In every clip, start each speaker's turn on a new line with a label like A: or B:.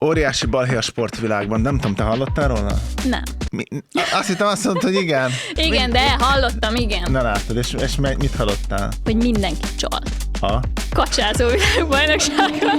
A: Óriási balhé a sportvilágban. Nem tudom, te hallottál róla?
B: Nem.
A: Azt hittem, azt mondtad, hogy igen.
B: Igen, de hallottam, igen.
A: Na látod, és mit hallottál?
B: Hogy mindenki csal.
A: Ha?
B: Kacsázó világbajnokságon.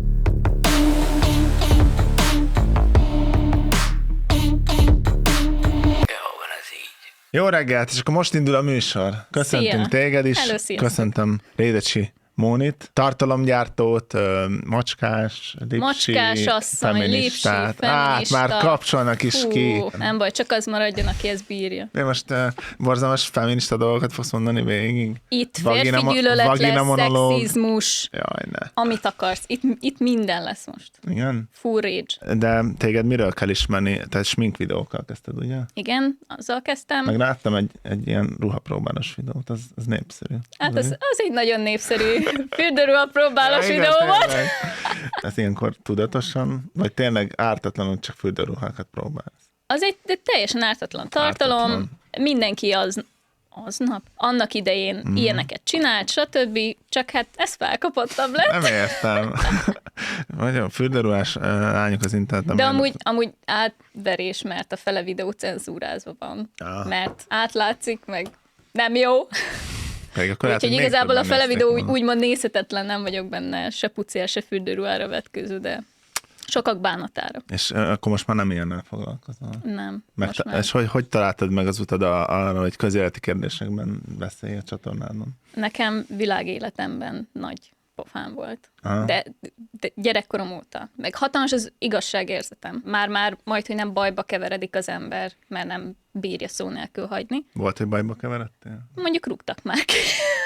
A: Jó reggelt, és akkor most indul a műsor. Köszöntünk
B: Szia.
A: téged is.
B: Hello, sziasztok.
A: Köszöntöm Rédecsi Mónit, tartalomgyártót, macskás,
B: asszony,
A: feministát.
B: feminista.
A: Már kapcsolnak is ki.
B: Nem baj, csak az maradjon, aki ezt bírja.
A: De most borzalmas feminista dolgokat fogsz mondani végig?
B: Itt férfi gyűlölet lesz,
A: monológ.
B: szexizmus,
A: Jaj, ne.
B: amit akarsz. Itt minden lesz most.
A: Igen?
B: Full rage.
A: De téged miről kell ismerni? Te smink videókkal kezdted, ugye?
B: Igen, azzal kezdtem.
A: Meg láttam egy ilyen ruhapróbálós videót, az népszerű.
B: Hát az egy nagyon népszerű fürdőruha próbálós
A: Ja, igen,
B: videó volt.
A: tényleg. Ez ilyenkor tudatosan, vagy tényleg ártatlanul csak fürdőruhákat próbálsz?
B: Az egy teljesen ártatlan tartalom.
A: Ártatlan.
B: Mindenki aznap, annak idején ilyeneket csinált, stb. Csak hát ez felkapottabb lett.
A: Nem értem. Nagyon fürdőruhás lányok az interneten.
B: De amúgy átverés, mert a fele videó cenzúrázva van.
A: Ah.
B: Mert átlátszik, meg nem jó.
A: Úgyhogy
B: igazából a fele videó úgymond nézhetetlen, nem vagyok benne se pucél, se fürdőruhára vetköző, de sokak bánatára.
A: És akkor most már nem ilyennel foglalkozol?
B: Nem. Most már.
A: És hogy találtad meg az utad arra, hogy közéleti kérdésekben beszélj a csatornádon?
B: Nekem világéletemben nagy pofám volt.
A: Aha.
B: De gyerekkorom óta. Meg hatalmas az igazságérzetem. Már majd, hogy nem bajba keveredik az ember, mert nem bírja szó nélkül hagyni.
A: Volt, hogy bajba keveredtél?
B: Mondjuk rúgtak már ki.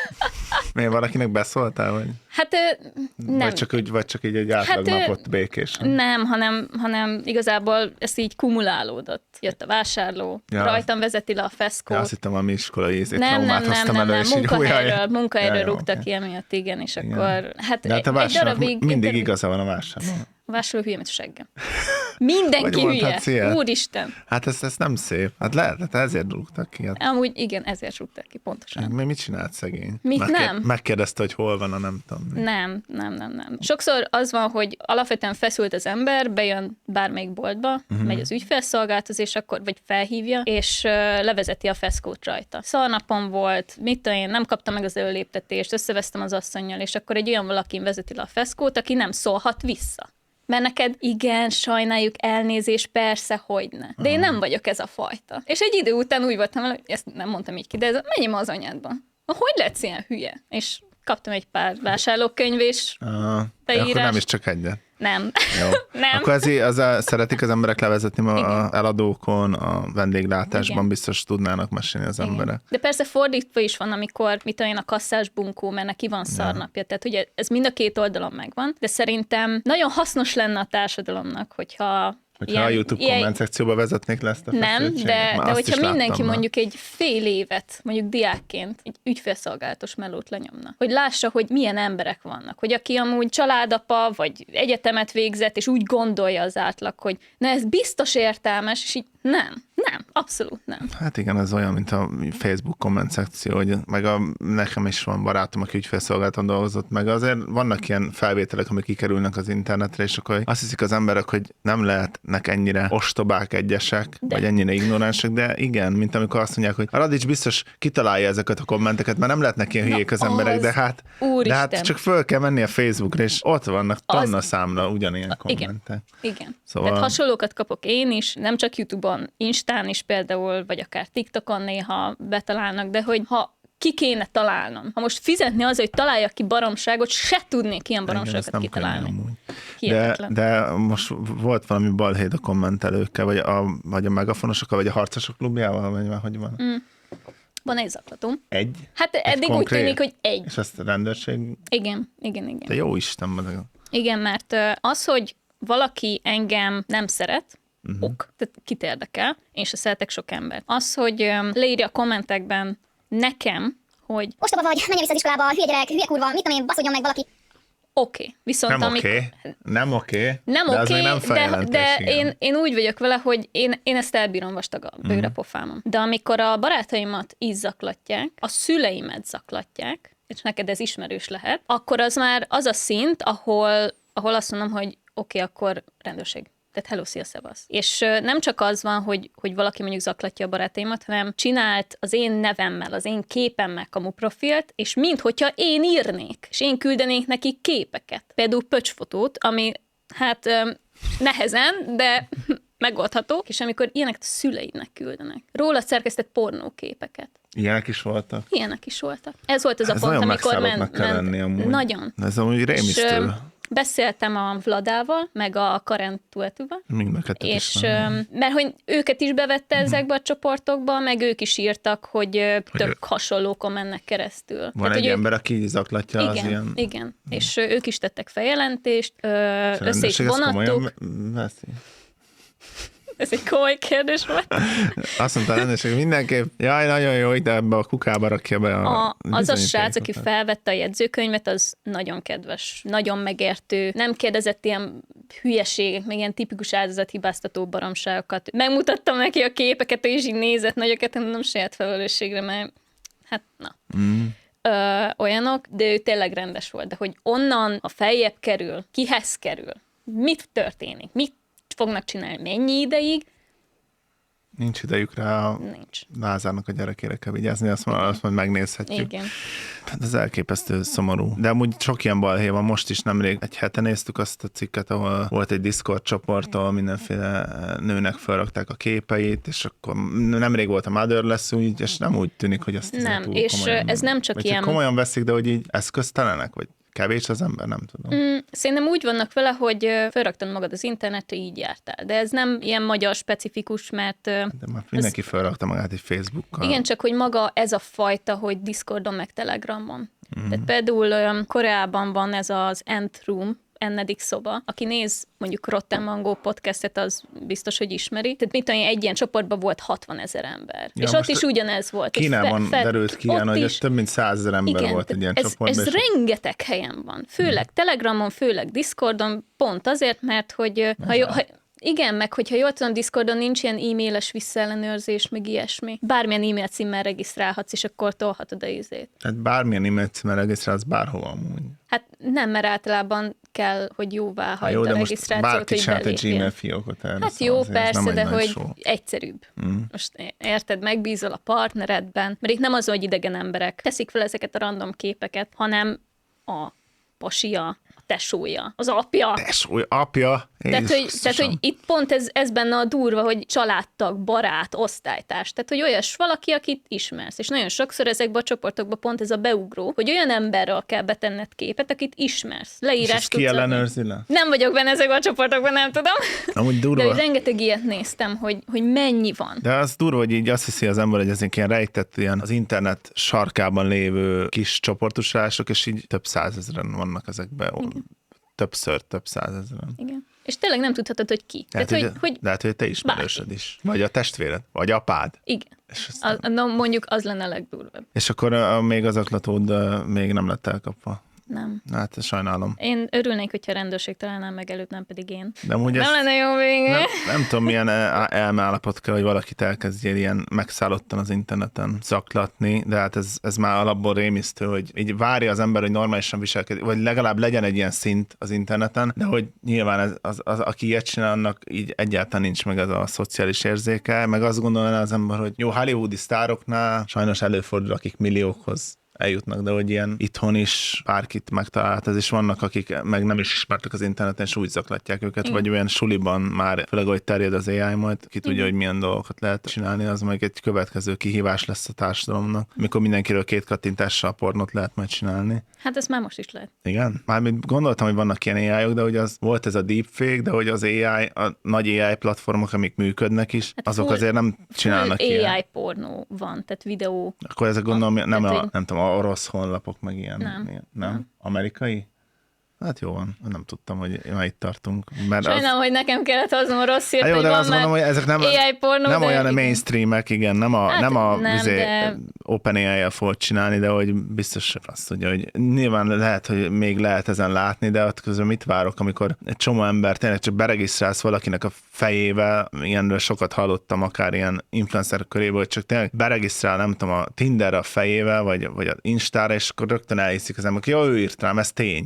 A: Miért valakinek beszóltál, vagy?
B: Hát nem.
A: Vagy csak így egy átlag napot békésen?
B: Nem, hanem igazából ez így kumulálódott. Jött a vásárló, rajtam vezeti le a feszkót.
A: Azt hittem, valami iskolai
B: Nem, munkahelyről rúgtak
A: okay.
B: ki emiatt, igen, és
A: Igen.
B: akkor hát
A: de hát
B: egy darabig...
A: mindig igaza van a vásárló.
B: A vásárló hülye, mint a seggem. Mindenki hülye. Úristen.
A: Hát ez nem szép. Hát lehet, ezért rúgtak ki. Hát.
B: Amúgy igen, ezért rúgták ki, pontosan.
A: Mit csinált szegény?
B: Nem.
A: Megkérdezte, hogy hol van a nem tudom.
B: Nem. Sokszor az van, hogy alapvetően feszült az ember, bejön bármelyik boltba, megy az ügyfélszolgálathoz, és akkor vagy felhívja, és levezeti a feszkót rajta. Szarnapom volt, mit tudom én, nem kaptam meg az előléptetést, összevesztem az asszonnyal, és akkor egy olyan valakin vezeti le a feszkót, aki nem szólhat vissza. Mert neked igen, sajnáljuk, elnézés, persze, hogyne. De én nem vagyok ez a fajta. És egy idő után úgy voltam, hogy ezt nem mondtam így ki, de menj ma az anyádba. Hogy lehetsz ilyen hülye? És kaptam egy pár vásárlókönyv és beírás.
A: Akkor nem is csak egyet.
B: Nem.
A: Jó.
B: Nem.
A: Akkor szeretik az emberek levezetni a eladókon, a vendéglátásban,
B: igen.
A: Biztos tudnának mesélni az emberek.
B: De persze fordítva is van, amikor, mit tudom én, a kasszás bunkó, mert neki van szarnapja. Tehát ugye ez mind a két oldalon megvan, de szerintem nagyon hasznos lenne a társadalomnak, hogyha
A: a YouTube komment szekcióba vezetnék le ezt a
B: feszültséget. Nem, de hogyha mindenki mondjuk egy fél évet, mondjuk diákként egy ügyfélszolgálatos melót lenyomna, hogy lássa, hogy milyen emberek vannak, hogy aki amúgy családapa, vagy egyetemet végzett, és úgy gondolja az átlag, hogy na ez biztos értelmes, és így nem, abszolút nem.
A: Hát igen, ez olyan, mint a Facebook komment szekció, hogy meg nekem is van barátom, aki ügyfélszolgálaton dolgozott, meg azért vannak ilyen felvételek, amik kikerülnek az internetre, és akkor azt hiszik az emberek, hogy nem lehetnek ennyire ostobák egyesek, vagy ennyire ignoránsok, de igen, mint amikor azt mondják, hogy a Radics biztos kitalálja ezeket a kommenteket, mert nem lehetnek ilyen hülyék az emberek, de hát csak föl kell menni a Facebookra, és ott vannak tonna számra ugyanilyen kommentek.
B: Igen.
A: Szóval...
B: Tehát hasonlókat kapok én is, nem csak YouTube-on, Instán is például, vagy akár TikTokon néha betalálnak, de hogy ha ki kéne találnom. Ha most fizetni azért, hogy találjak ki baromságot, se tudnék ilyen baromságokat kitalálni.
A: De most volt valami balhét a kommentelőkkel, vagy a megafonosokkal, vagy a harcosok klubjával, vagy hogy van?
B: Van egy zaklatóm.
A: Egy?
B: Hát eddig úgy tűnik, hogy egy.
A: És ezt a rendőrség?
B: Igen.
A: De jó Isten.
B: Igen, mert az, hogy valaki engem nem szeret, tehát kit érdekel, én se szeretek sok ember. Az, hogy leírja a kommentekben nekem, hogy
C: ostoba vagy, menjen vissza az iskolába, hülye gyerek, hülye kurva, mit tudom én, baszodjon meg valaki.
B: Oké. Viszont
A: Nem oké.
B: De én úgy vagyok vele, hogy én ezt elbírom vastag a bőre pofámon. De amikor a barátaimat így zaklatják, a szüleimet zaklatják, és neked ez ismerős lehet, akkor az már az a szint, ahol azt mondom, hogy oké, akkor rendőrség. Tehát hello, szia, szevasz. És nem csak az van, hogy valaki mondjuk zaklatja a barátaimat, hanem csinált az én nevemmel, az én képemmel kamu profilt, és minthogyha én írnék, és én küldenék neki képeket. Például pöcsfotót, ami hát nehezen, de megoldható, és amikor ilyeneket a szüleidnek küldenek. Róla szerkesztett pornóképeket.
A: Ilyenek is voltak?
B: Ilyenek is voltak. Ez volt az a
A: Ez
B: pont,
A: nagyon
B: amikor
A: megszállottnak kell lenni amúgy.
B: Nagyon.
A: Ez amúgy rémisztő.
B: Beszéltem a Vladával, meg a Karen Tuetuval, és mert hogy őket is bevette ezekbe a csoportokba, meg ők is írtak, hogy tök hasonlókon mennek keresztül.
A: Van
B: tehát,
A: egy ember, aki zaklatja
B: igen,
A: az ilyen...
B: Igen, és ők is tettek feljelentést, össze is vonattuk. Ez egy komoly kérdés volt.
A: Azt mondta a rendőrség, mindenképp, jaj, nagyon jó, ide ebbe a kukába rakja be
B: az a srác, aki felvette a jegyzőkönyvet, az nagyon kedves, nagyon megértő, nem kérdezett ilyen hülyeségek, meg ilyen tipikus áldozathibáztató baromságokat. Megmutattam neki a képeket, ő is így nézett nagyokat, nem saját felelősségre, mert hát na. Olyanok, de ő tényleg rendes volt, de hogy onnan a feljebb kerül, kihez kerül, mit történik, mit fognak csinálni, mennyi ideig?
A: Nincs idejük rá,
B: Nincs.
A: Lázának a gyerekére kell vigyázni, azt majd megnézhetjük.
B: Igen.
A: Hát ez elképesztő szomorú. De amúgy sok ilyen balhé van, most is nemrég egy hete néztük azt a cikket, ahol volt egy Discord csoport, ahol mindenféle nőnek felrakták a képeit, és akkor nemrég volt a Motherless úgy, és nem úgy tűnik, hogy azt
B: nem, és komolyan, ez nem csak
A: vagy
B: ilyen...
A: komolyan veszik, de hogy így eszköztelenek, vagy kevés az ember, nem tudom.
B: Szerintem úgy vannak vele, hogy felraktad magad az internetre, így jártál. De ez nem ilyen magyar specifikus, mert...
A: De már mindenki felrakta magát egy Facebookkal.
B: Igen, csak hogy maga ez a fajta, hogy Discordon meg Telegramon. Tehát például Koreában van ez az Nth Room, N-edik szoba. Aki néz mondjuk Rotten Mango podcastet, az biztos, hogy ismeri. Tehát mit tudom, egy ilyen csoportban volt 60 000 ember. Ja, és ott is ugyanez volt.
A: Kínában derült ki ilyen, hogy több mint 100 000 ember
B: igen,
A: volt egy ilyen csoportban.
B: Ez rengeteg helyen van. Főleg Telegramon, főleg Discordon, pont azért, mert hogy igen, meg hogyha jól tudom, Discordon nincs ilyen e-mailes visszaellenőrzés, meg ilyesmi. Bármilyen e-mail címmel regisztrálhatsz, és akkor tolhatod a izét.
A: Hát bármilyen e-mail címmel regisztrálsz bárhova amúgy.
B: Hát nem, mert általában kell, hogy jóvá hagyd a regisztrációt,
A: bárki
B: hogy
A: csinált egy
B: belépjen.
A: Gmail fiókot erre.
B: Hát jó, persze, de hogy
A: show.
B: egyszerűbb. Most érted, megbízol a partneredben, mert itt nem az, hogy idegen emberek teszik fel ezeket a random képeket, hanem a pasia, a tesója, az apja.
A: Tesója, apja.
B: Tehát, hogy itt pont ez benne a durva, hogy családtag, barát, osztálytárs. Tehát, hogy olyas valaki, akit ismersz. És nagyon sokszor ezekben a csoportokban pont ez a beugró, hogy olyan emberről kell betenned képet, akit ismersz. Leírás
A: ki ellenőrzi le?
B: Nem vagyok benne ezekben a csoportokban, nem tudom.
A: Amúgy durva.
B: De hogy rengeteg ilyet néztem, hogy mennyi van.
A: De az durva, hogy így azt hiszi az ember, hogy ezek ilyen rejtett, ilyen az internet sarkában lévő kis csoportosulások, és így több százezren vannak ezekben. Igen. Több százezren.
B: Igen. És tényleg nem tudhatod, hogy ki.
A: Lehet, hogy te ismerősöd is. Vagy a testvéred, vagy apád.
B: Igen. No, mondjuk az lenne a legdurvább.
A: És akkor még az aklatód még nem lett elkapva.
B: Nem.
A: Hát sajnálom.
B: Én örülnék, hogyha a rendőrség találnám meg előtt, nem pedig én.
A: De amúgy
B: nem lenne jó vége.
A: Nem tudom, milyen elmeállapot kell, hogy valakit elkezdjél ilyen megszállottan az interneten zaklatni, de hát ez már alapból rémisztő, hogy így várja az ember, hogy normálisan viselkedik, vagy legalább legyen egy ilyen szint az interneten, de hogy nyilván az aki ilyet csinál, annak így egyáltalán nincs meg ez a szociális érzéke, meg azt gondolná az ember, hogy jó, hollywoodi sztároknál sajnos előfordul, akik milliókhoz eljutnak, de hogy ilyen itthon is bárkit megtalált, ez is vannak, akik meg nem is ismertek az interneten, és úgy zaklatják őket, vagy olyan suliban már, főleg, hogy terjed az AI majd, ki tudja, hogy milyen dolgokat lehet csinálni, az meg egy következő kihívás lesz a társadalomnak, amikor mindenkiről 2 kattintással pornót lehet majd csinálni.
B: Hát ez már most is lehet.
A: Igen? Mármint gondoltam, hogy vannak ilyen AI-ok, de hogy az volt ez a deepfake, de hogy az AI, a nagy AI platformok, amik működnek is, hát azok azért nem csinálnak ilyen.
B: AI pornó van, tehát videó.
A: Akkor ezek gondolom, nem tudom, a orosz honlapok meg ilyen. Nem? Amerikai? Hát jó van, nem tudtam, hogy már itt tartunk.
B: Sajnálom, hogy nekem kellett hoznom a rossz hírt, hogy
A: de
B: van
A: azt mondom, hogy ezek
B: AI pornó,
A: nem olyan mainstreamek, igen, nem a
B: de...
A: OpenAI-jel fogod csinálni, de hogy biztos azt tudja, hogy nyilván lehet, hogy még lehet ezen látni, de ott közben mit várok, amikor egy csomó ember tényleg csak beregisztrálsz valakinek a fejével, ilyenről sokat hallottam akár ilyen influencer köréből, hogy csak tényleg beregisztrál, nem tudom, a Tinderre a fejével, vagy a Instára, és akkor rögtön elhiszik az ember, hogy jó, ő írt rám, ez tény.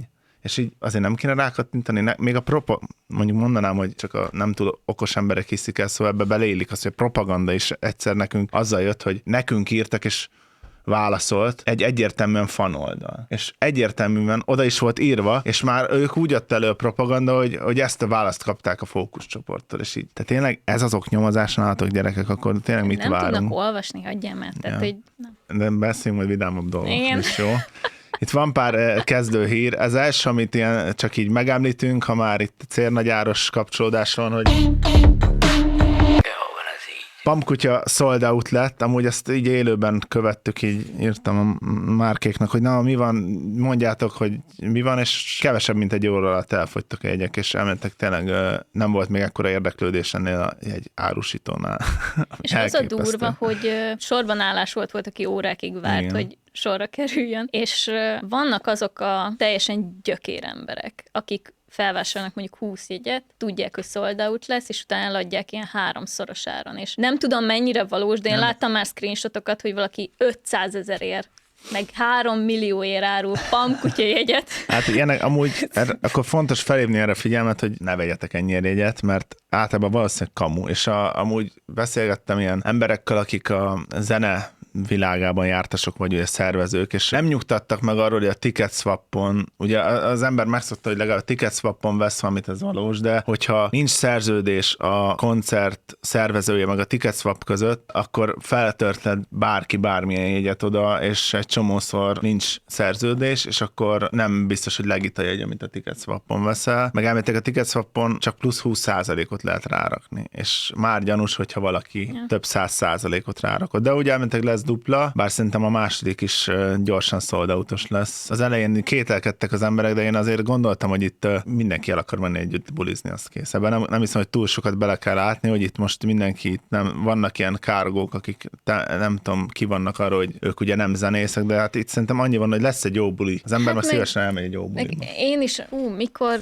A: és így azért nem kéne rákattintani, még mondjuk mondanám, hogy csak a nem túl okos emberek hiszik el, szóval ebbe beleillik az, hogy a propaganda is egyszer nekünk azzal jött, hogy nekünk írtak, és válaszolt egy egyértelműen fanoldal. És egyértelműen oda is volt írva, és már ők úgy jött elő a propaganda, hogy ezt a választ kapták a fókuszcsoporttól, és így. Tehát tényleg ez az oknyomozás nálatok, gyerekek, akkor tényleg mit
B: nem
A: várunk?
B: Nem tudnak olvasni, hagyjál már. Tehát, hogy nem.
A: De beszéljünk majd vidámabb dolgokról
B: Igen.
A: is, jó? Itt van pár kezdő hír. Ez első, amit ilyen csak így megemlítünk, ha már itt cérnagyáros kapcsolódás van, hogy Pampkutya sold out lett, amúgy ezt így élőben követtük, így írtam a márkéknak, hogy na, mi van, mondjátok, hogy mi van, és kevesebb, mint egy óra alatt elfogytak a jegyek, és elmentek, tényleg nem volt még ekkora érdeklődés ennél a jegy árusítónál.
B: És az a durva, hogy sorban állás volt, aki órákig várt, igen, hogy sorra kerüljön, és vannak azok a teljesen gyökér emberek, akik felvásárolnak mondjuk 20 jegyet, tudják, hogy sold out lesz, és utána eladják ilyen 3-szoros áron. És nem tudom, mennyire valós, de én láttam már screenshotokat, hogy valaki 500 000-ért, meg 3 millióért árul Pampkutya jegyet.
A: Hát ilyenek amúgy, akkor fontos felhívni erre figyelmet, hogy ne vegyetek ennyire jegyet, mert általában valószínűleg kamu. És amúgy beszélgettem ilyen emberekkel, akik a zene világában jártasok vagy ugye szervezők, és nem nyugtattak meg arról, hogy a TicketSwapon, ugye az ember megszokta, hogy legalább a TicketSwapon vesz valamit, ez valós, de hogyha nincs szerződés a koncert szervezője meg a TicketSwap között, akkor feltörtled bárki bármilyen jegyet oda, és egy csomószor nincs szerződés, és akkor nem biztos, hogy legit a jegy, amit a TicketSwapon veszel. Meg elméletek a TicketSwapon csak plusz 20%-ot lehet rárakni, és már gyanús, hogyha valaki több 100%-ot rárakod. De ugye elméletek lesz dupla, bár szerintem a második is gyorsan sold out-os lesz. Az elején kételkedtek az emberek, de én azért gondoltam, hogy itt mindenki el akar menni együtt bulizni, az kész. Ebben nem hiszem, hogy túl sokat bele kell látni, hogy itt most mindenki, nem, vannak ilyen kárgók, akik nem tudom, ki vannak arra, hogy ők ugye nem zenészek, de hát itt szerintem annyi van, hogy lesz egy jó buli. Az ember már szívesen elmegy egy jó buliba.
B: Én is, mikor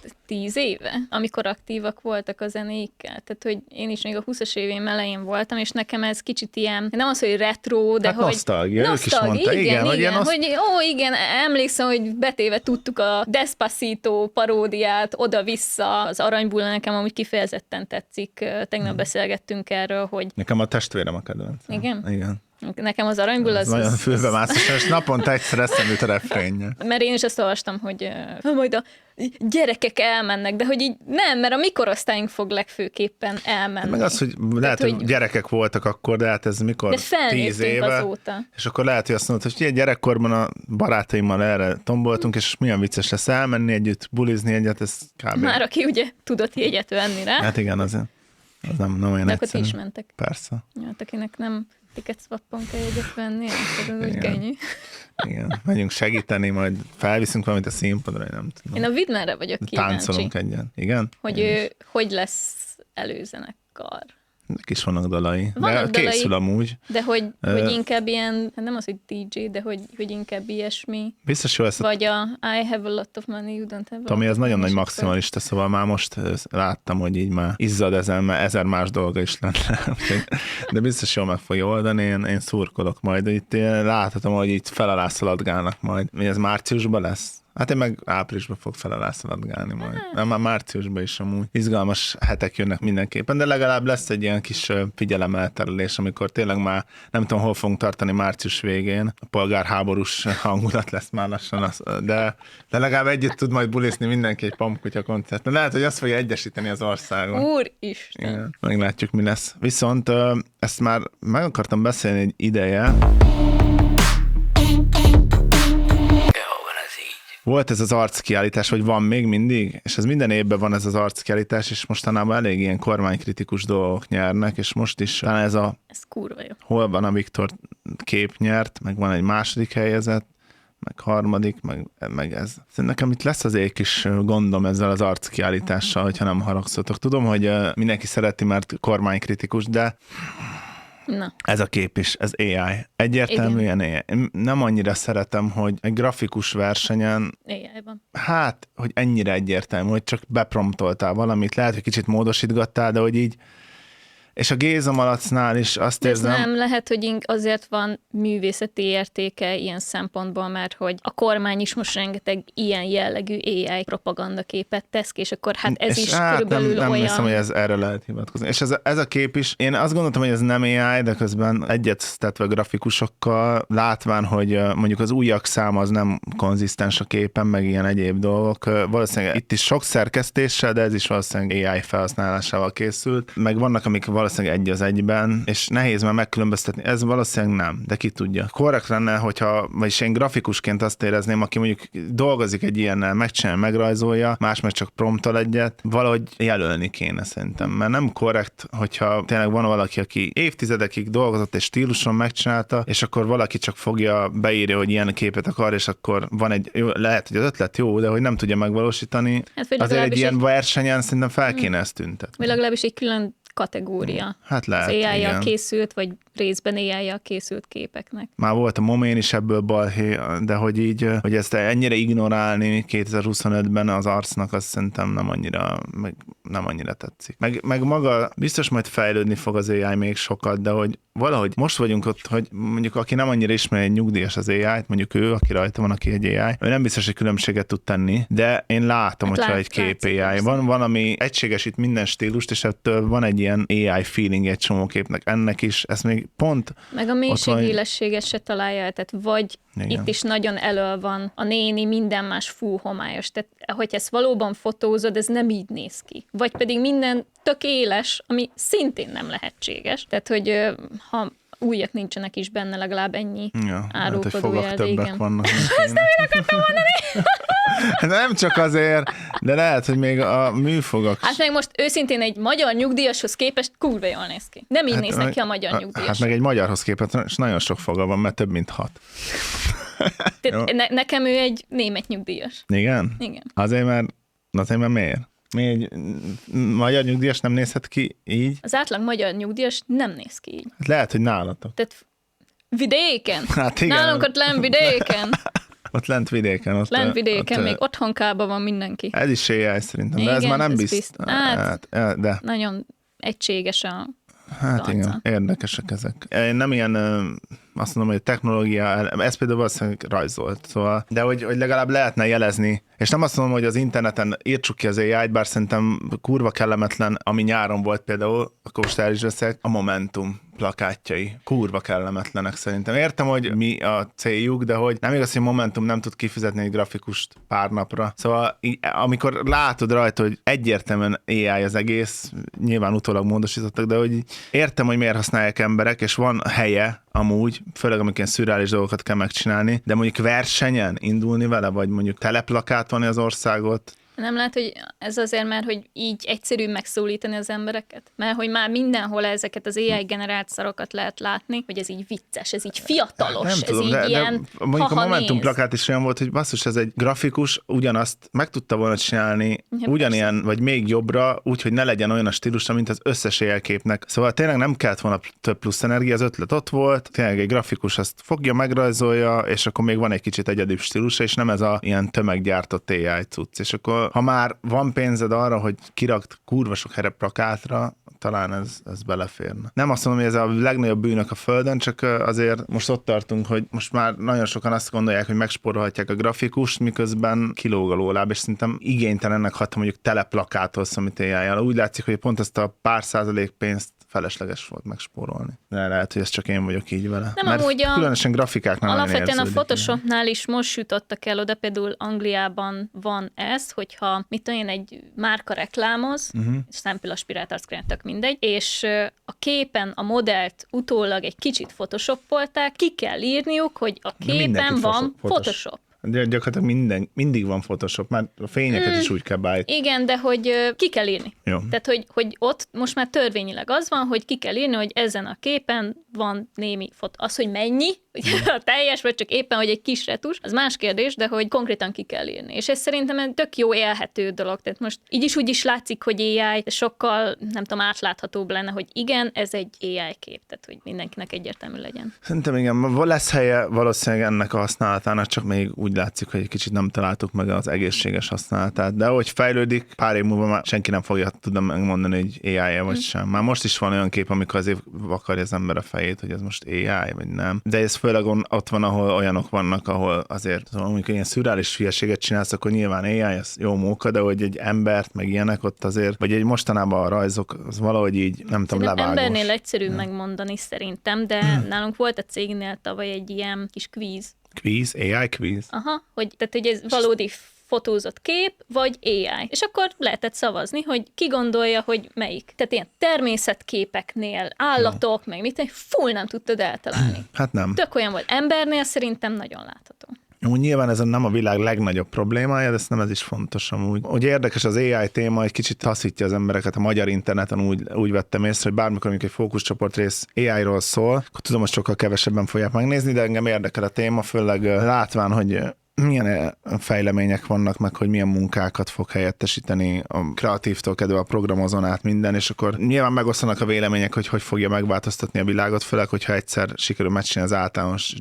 B: 10 éve, amikor aktívak voltak a zenékkel. Tehát, hogy én is még a 20-as évém elején voltam, és nekem ez kicsit ilyen, nem az, hogy retro, de
A: hát
B: hogy...
A: Nosztalgia, ők is mondta. Igen,
B: hogy igen, emlékszem, hogy betéve tudtuk a Despacito paródiát oda-vissza. Az Aranybulla nekem amúgy kifejezetten tetszik. Tegnap beszélgettünk erről, hogy...
A: Nekem a testvérem a kedvenc.
B: Igen? Nekem az Aranybulla az...
A: Nagyon fülbemászós, és naponta egyszer eszembe jut a refrénje.
B: Mert én is azt olvastam, hogy majd a gyerekek elmennek, de hogy így nem, mert a mi korosztályunk fog legfőképpen elmenni.
A: Meg az, hogy lehet, hogy gyerekek voltak akkor, de hát ez mikor?
B: De
A: 10 éve.
B: azóta. És
A: akkor lehet, hogy azt mondod, hogy gyerekkorban a barátaimmal erre tomboltunk, és milyen vicces lesz elmenni együtt, bulizni egyet, ez kb.
B: Már aki ugye tudott jegyet venni rá.
A: Hát igen, az nem olyan
B: de
A: egyszerű.
B: akkor is mentek.
A: Persze.
B: Ja, hát akinek nem TicketSwapon kell jegyet venni, akkor úgy könnyű.
A: Igen, megyünk segíteni, majd felviszünk valamit a színpadra, nem tudom.
B: Én a Widmerre vagyok kíváncsi.
A: Táncolunk egyen. Igen?
B: Hogy ő hogy lesz előzenekar.
A: Nek is vannak dalai.
B: Vannak
A: de készül amúgy.
B: De hogy inkább ilyen, nem az, hogy DJ, de hogy inkább ilyesmi.
A: Biztos jó ezt.
B: Vagy a I have a lot of money, you don't have a
A: Tomi, az nagyon nagy maximalista, szóval már most láttam, hogy így már izzad ezen, mert 1000 más dolga is lenne. De biztos jól meg fogja oldani, én szurkolok majd. Itt láthatom, hogy itt fel alá szaladgálnak majd. Mi ez márciusban lesz? Hát én meg áprilisban fog fel alá szaladgálni majd. Nem, már márciusban is amúgy. Izgalmas hetek jönnek mindenképpen, de legalább lesz egy ilyen kis figyelemelterelés, amikor tényleg már nem tudom, hol fogunk tartani március végén. A polgárháborús hangulat lesz már lassan, de legalább együtt tud majd bulizni mindenki egy Pampkutya koncerten. Lehet, hogy azt fogja egyesíteni az országon.
B: Úristen!
A: Igen, meglátjuk, mi lesz. Viszont ezt már meg akartam beszélni egy ideje. Volt ez az arckiállítás, vagy van még mindig, és ez minden évben van ez az arckiállítás, és mostanában elég ilyen kormánykritikus dolgok nyernek, és most is ez
B: kurva jó.
A: Hol van a Viktor kép nyert, meg van egy második helyezett, meg harmadik, meg ez. Szerintem nekem itt lesz azért egy kis gondom ezzel az arckiállítással, hogyha nem haragszotok. Tudom, hogy mindenki szereti, mert kormánykritikus, de
B: na.
A: Ez a kép is, ez AI. Egyértelműen AI. Én nem annyira szeretem, hogy egy grafikus versenyen
B: AI-ban.
A: Hát, hogy ennyire egyértelmű, hogy csak bepromptoltál valamit, lehet, hogy kicsit módosítgattál, de hogy így És a Géza Malacnál is azt
B: Ez
A: érzem...
B: nem lehet, hogy azért van művészeti értéke ilyen szempontból, mert hogy a kormány is most rengeteg ilyen jellegű AI propagandaképet tesz ki, és akkor hát ez
A: és
B: is
A: hát
B: körülbelül
A: nem
B: olyan...
A: hiszem, hogy erre lehet hivatkozni. És ez a kép is, én azt gondoltam, hogy ez nem AI, de közben egyeztetve grafikusokkal, látván, hogy mondjuk az újak száma az nem konzisztens a képen, meg ilyen egyéb dolgok. Valószínűleg itt is sok szerkesztéssel, de ez is valószínűleg AI felhasználásával készült. Meg vannak, amik valószínűleg egy az egyben, és nehéz már megkülönböztetni. Ez valószínűleg nem, de ki tudja. Korrekt lenne, vagyis én grafikusként azt érezném, aki mondjuk dolgozik egy ilyennel, megcsinálja, megrajzolja, más meg csak promptol egyet, valahogy jelölni kéne szerintem. Mert nem korrekt, hogyha tényleg van valaki, aki évtizedekig dolgozott és stíluson megcsinálta, és akkor valaki csak fogja, beírja, hogy ilyen képet akar, és akkor van lehet, hogy az ötlet jó, de hogy nem tudja megvalósítani.
B: Hát,
A: azért egy ilyen versenyen szerintem fel kéne ezt tüntetni.
B: Vagy legalábbis egy külön kategória.
A: Hát lehet,
B: az AI-jal
A: igen.
B: készült, vagy részben AI-jal készült képeknek.
A: Már volt a Momén is ebből balhé, de hogy így, hogy ezt ennyire ignorálni 2025-ben az arcnak, azt szerintem nem annyira tetszik. Meg maga biztos majd fejlődni fog az AI még sokat, de hogy valahogy most vagyunk ott, hogy mondjuk aki nem annyira ismeri egy nyugdíjas az AI-t, mondjuk ő, aki rajta van, aki egy AI, ő nem biztos, hogy különbséget tud tenni, de én látom,
B: hát
A: hogyha egy kép AI. Van, ami egységesít minden stílust, és ettől van egy ilyen AI feeling egy csomó képnek. Ennek is, ez még pont...
B: Meg a mélységélességet se találja el, tehát vagy igen. Itt is nagyon elől van a néni, minden más full homályos. Tehát, hogy ezt valóban fotózod, ez nem így néz ki. Vagy pedig minden tök éles, ami szintén nem lehetséges. Tehát, hogy ha újak nincsenek is benne, legalább ennyi árulkodó jel.
A: Többek vannak.
B: Ezt nem én akartam mondani!
A: Nem csak azért, de lehet, hogy még a műfogak...
B: Hát meg most őszintén egy magyar nyugdíjashoz képest kurva jól néz ki. Nem így néznek ki a magyar nyugdíjas.
A: Hát meg egy magyarhoz képest és nagyon sok foga van, mert több mint 6.
B: Nekem ő egy német nyugdíjas.
A: Igen?
B: Igen.
A: Azért mert miért? Mi egy magyar nyugdíjas nem nézhet ki így?
B: Az átlag magyar nyugdíjas nem néz ki így.
A: Hát lehet, hogy nálatok.
B: Tehát vidéken?
A: Hát igen.
B: Nálunk ott lent vidéken.
A: Ott lent vidéken.
B: Lent vidéken, még otthonkában van mindenki.
A: Ez is AI szerintem, de
B: igen,
A: ez már nem biztos.
B: De. Nagyon egységes a
A: Hát igen, érdekesek ezek. Én nem ilyen, azt mondom, hogy a technológia, ez például valószínűleg rajzolt, szóval, de hogy legalább lehetne jelezni, és nem azt mondom, hogy az interneten írtsuk ki az AI-t, bár szerintem kurva kellemetlen, ami nyáron volt például, akkor most el is veszek, a Momentum plakátjai. Kurva kellemetlenek szerintem. Értem, hogy mi a céljuk, de hogy nem igaz, hogy Momentum nem tud kifizetni egy grafikust pár napra. Szóval amikor látod rajta, hogy egyértelműen AI az egész, nyilván utólag módosítottak, de hogy értem, hogy miért használják emberek, és van helye amúgy, főleg amikor ilyen szürreális dolgokat kell megcsinálni, de mondjuk versenyen indulni vele, vagy mondjuk teleplakátolni az országot.
B: Nem lehet, hogy ez azért már, hogy így egyszerű megszólítani az embereket? Mert hogy már mindenhol ezeket az AI generált szarokat lehet látni, hogy ez így vicces, ez így fiatalos,
A: nem
B: ez
A: tudom,
B: így ilyen
A: de mondjuk a Momentum
B: néz.
A: plakát is olyan volt, hogy basszus, ez egy grafikus, ugyanazt meg tudta volna csinálni, ugyanilyen, persze. Vagy még jobbra, úgyhogy ne legyen olyan a stílusa, mint az összes AI képnek. Szóval tényleg nem kellett volna több plusz energia, az ötlet ott volt, tényleg egy grafikus azt fogja, megrajzolja, és akkor még van egy kicsit egyedibb stílusa, és nem ez a ilyen tömeggyártott AI cucc. És akkor ha már van pénzed arra, hogy kirakt kurva sok helyre plakátra, talán ez beleférne. Nem azt mondom, hogy ez a legnagyobb bűnök a Földön, csak azért most ott tartunk, hogy most már nagyon sokan azt gondolják, hogy megspórolhatják a grafikust, miközben kilóg a lóláb, és szerintem igénytelennek hat, mondjuk teleplakátolsz, amit AI-jal. Úgy látszik, hogy pont ezt a pár százalék pénzt felesleges volt megspórolni. De lehet, hogy ez csak én vagyok így vele.
B: Nem,
A: mert
B: amúgy
A: különösen grafikáknál
B: alapvetően a Photoshopnál is most jutottak el oda, például Angliában van ez, hogyha mit tudom én, egy márka reklámoz, szempillanspirált arckrémet, tök mindegy, és a képen a modellt utólag egy kicsit photoshopolták, ki kell írniuk, hogy a képen van Photoshop.
A: Gyakorlatilag mindig van Photoshop, már a fényeket is úgy kell beállítani.
B: Igen, de hogy ki kell írni.
A: Jó.
B: Tehát, hogy ott most már törvényileg az van, hogy ki kell írni, hogy ezen a képen van némi fotó. Az, hogy mennyi, a teljes, vagy csak éppen, hogy egy kis retus, az más kérdés, de hogy konkrétan ki kell írni. És ez szerintem egy tök jó élhető dolog. Tehát most így is úgy is látszik, hogy AI, de sokkal, nem tudom, átláthatóbb lenne, hogy igen, ez egy AI kép, tehát hogy mindenkinek egyértelmű legyen.
A: Szerintem igen, lesz helye valószínűleg ennek a használatának, csak még úgy látszik, hogy egy kicsit nem találtuk meg az egészséges használatát. De ahogy fejlődik, pár év múlva már senki nem fogja tudni megmondani, hogy AI-e vagy sem. Már most is van olyan kép, amikor azért vakarja az ember a fejét, hogy ez most AI vagy nem. De ez főleg ott van, ahol olyanok vannak, ahol azért, amikor ilyen szürreális hülyeséget csinálsz, akkor nyilván AI, az jó móka, de hogy egy embert, meg ilyenek ott azért, vagy egy mostanában a rajzok, az valahogy így, nem tudom, levágós.
B: Embernél egyszerűbb megmondani szerintem, de nálunk volt a cégnél tavaly egy ilyen kis kvíz.
A: Kvíz? AI kvíz?
B: Aha, tehát hogy ez valódi fotózott kép, vagy AI. És akkor lehetett szavazni, hogy ki gondolja, hogy melyik. Tehát ilyen természetképeknél, állatok, meg mit, full nem tudtad eltalálni.
A: Hát nem.
B: Tök olyan volt. Embernél szerintem nagyon látható.
A: Úgy nyilván ez nem a világ legnagyobb problémája, de nem ez is fontos amúgy. Ugye érdekes az AI téma, egy kicsit taszítja az embereket a magyar interneten, úgy vettem észre, hogy bármikor egy fókuszcsoport rész AI-ról szól, akkor tudom, hogy sokkal kevesebben fogják megnézni, de engem érdekel a téma, főleg látván, hogy milyen fejlemények vannak, meg hogy milyen munkákat fog helyettesíteni a kreatívtól kedve a programozón át minden, és akkor nyilván megosztanak a vélemények, hogy fogja megváltoztatni a világot, főleg, hogyha egyszer sikerül megcsinálni az általános,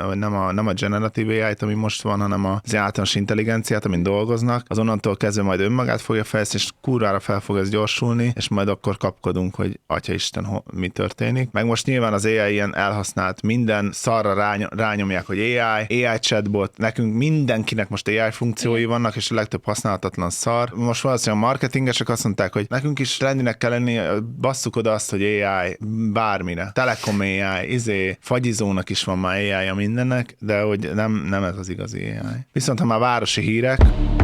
A: nem a generatív AI-t, ami most van, hanem az általános intelligenciát, amin dolgoznak, az onnantól kezdve majd önmagát fogja fejleszteni, és kurvára fel fog ez gyorsulni, és majd akkor kapkodunk, hogy Atyaisten, mi történik. Meg most nyilván az AI ilyen elhasznált, minden szarra rányomják, hogy AI chatbot, nekünk mindenkinek most AI funkciói vannak, és a legtöbb használhatatlan szar. Most valószínűleg a marketingesek azt mondták, hogy nekünk is trendinek kell lenni, basszuk oda azt, hogy AI bármire. Telekom AI, fagyizónak is van már AI-ja mindennek, de hogy nem ez az igazi AI. Viszont ha már városi hírek,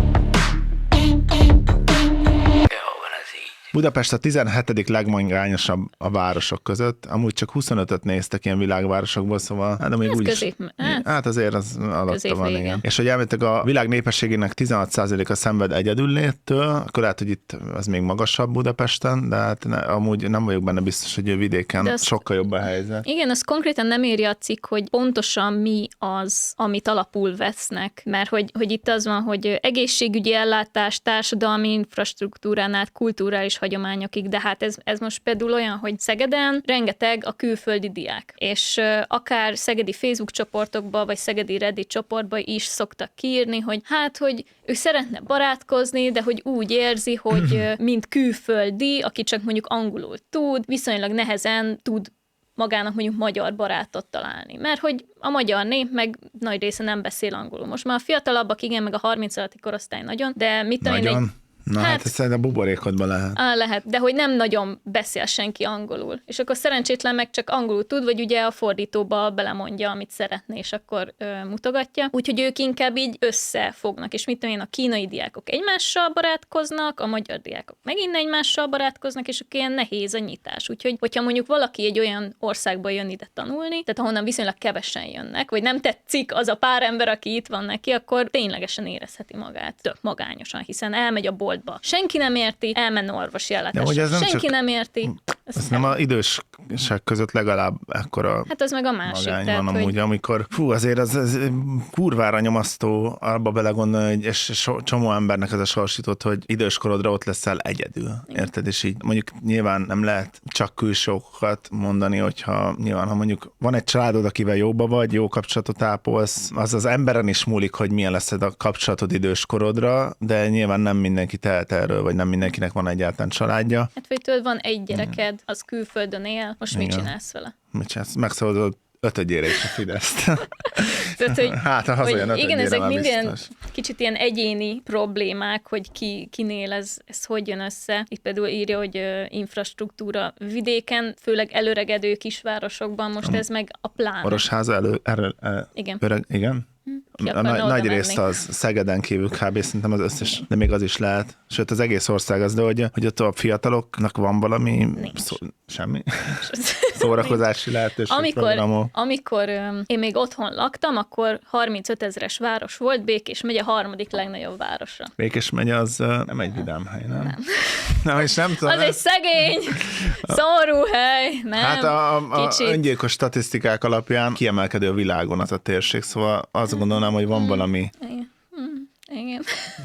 A: Budapest a 17. legmagányosabb a városok között. Amúgy csak 25-öt néztek ilyen világvárosokból, szóval hát még úgy is. Hát azért az alatta van, igen. És hogy elmentek a világ népességének 16%-a szenved egyedülléttől, akkor lehet, hogy itt az még magasabb Budapesten, de hát amúgy nem vagyok benne biztos, hogy vidéken sokkal jobb a helyzet.
B: Igen, az konkrétan nem éri a cikk, hogy pontosan mi az, amit alapul vesznek, mert hogy itt az van, hogy egészségügyi ellátás, társadalmi infrastruktúrán át, kulturális hagyományokig, de hát ez most például olyan, hogy Szegeden rengeteg a külföldi diák, és akár szegedi Facebook csoportokba, vagy szegedi Reddit csoportba is szoktak kiírni, hogy hát, hogy ő szeretne barátkozni, de hogy úgy érzi, hogy mint külföldi, aki csak mondjuk angolul tud, viszonylag nehezen tud magának mondjuk magyar barátot találni. Mert hogy a magyar nép meg nagy része nem beszél angolul. Most már a fiatalabbak, igen, meg a 30 alatti korosztály nagyon, de mit tudom én,
A: Na hát ez szerintem a buborékodban lehet.
B: Lehet, de hogy nem nagyon beszél senki angolul. És akkor szerencsétlen meg csak angolul tud, vagy ugye a fordítóba belemondja, amit szeretne, és akkor mutogatja. Úgyhogy ők inkább így összefognak. És mit tudom én, a kínai diákok egymással barátkoznak, a magyar diákok megint egymással barátkoznak, és akkor ilyen nehéz a nyitás. Úgyhogy, hogyha mondjuk valaki egy olyan országba jön ide tanulni, tehát ahonnan viszonylag kevesen jönnek, vagy nem tetszik az a pár ember, aki itt van neki, akkor ténylegesen érezheti magát tök magányosan, hiszen elmegy a boltba. Senki nem érti, elmenne orvosi ellátásra. Senki nem érti.
A: Ez nem az idősek között legalább ekkora
B: hát az meg a másik.
A: Magány van amúgy, amikor azért az kurvára nyomasztó abba belegondolni, hogy és csomó embernek ez a sorsított, hogy időskorodra ott leszel egyedül. Érted? És így mondjuk nyilván nem lehet csak külső okokat mondani, hogyha nyilván, ha mondjuk van egy családod, akivel jóba vagy, jó kapcsolatot ápolsz, az emberen is múlik, hogy milyen lesz a kapcsolatod időskorodra, de nyilván nem mindenki tehet erről, vagy nem mindenkinek van egyáltalán családja.
B: Hát vagy tudod, van egy gyereked, az külföldön él, most mit csinálsz vele?
A: Mit csinálsz? Megszabadulod ötödjére is a Fideszt.
B: Tehát, hogy,
A: hát, ha hazajön ötödjére,
B: igen, ezek minden
A: biztos.
B: kicsit ilyen egyéni problémák, hogy kinél ez hogy jön össze. Itt például írja, hogy infrastruktúra vidéken, főleg előregedő kisvárosokban, most ez meg a plán.
A: Orosháza igen.
B: Igen. ki akarna oda
A: nagy
B: menni.
A: részt az Szegeden kívül kb. Szerintem az összes, de még az is lehet. Sőt, az egész ország az, de hogy ott a fiataloknak van valami semmi szórakozási lehetőség, programok.
B: Amikor én még otthon laktam, akkor 35 000-es város volt, Békés megye harmadik legnagyobb városa.
A: Békés megye az nem egy vidám hely, nem? Nem, és nem tudom.
B: Az egy szegény, szomorú hely, nem?
A: Hát a öngyilkos statisztikák alapján kiemelkedő a világon az a térség, szóval azt gondolnám, hogy van valami...
B: Igen.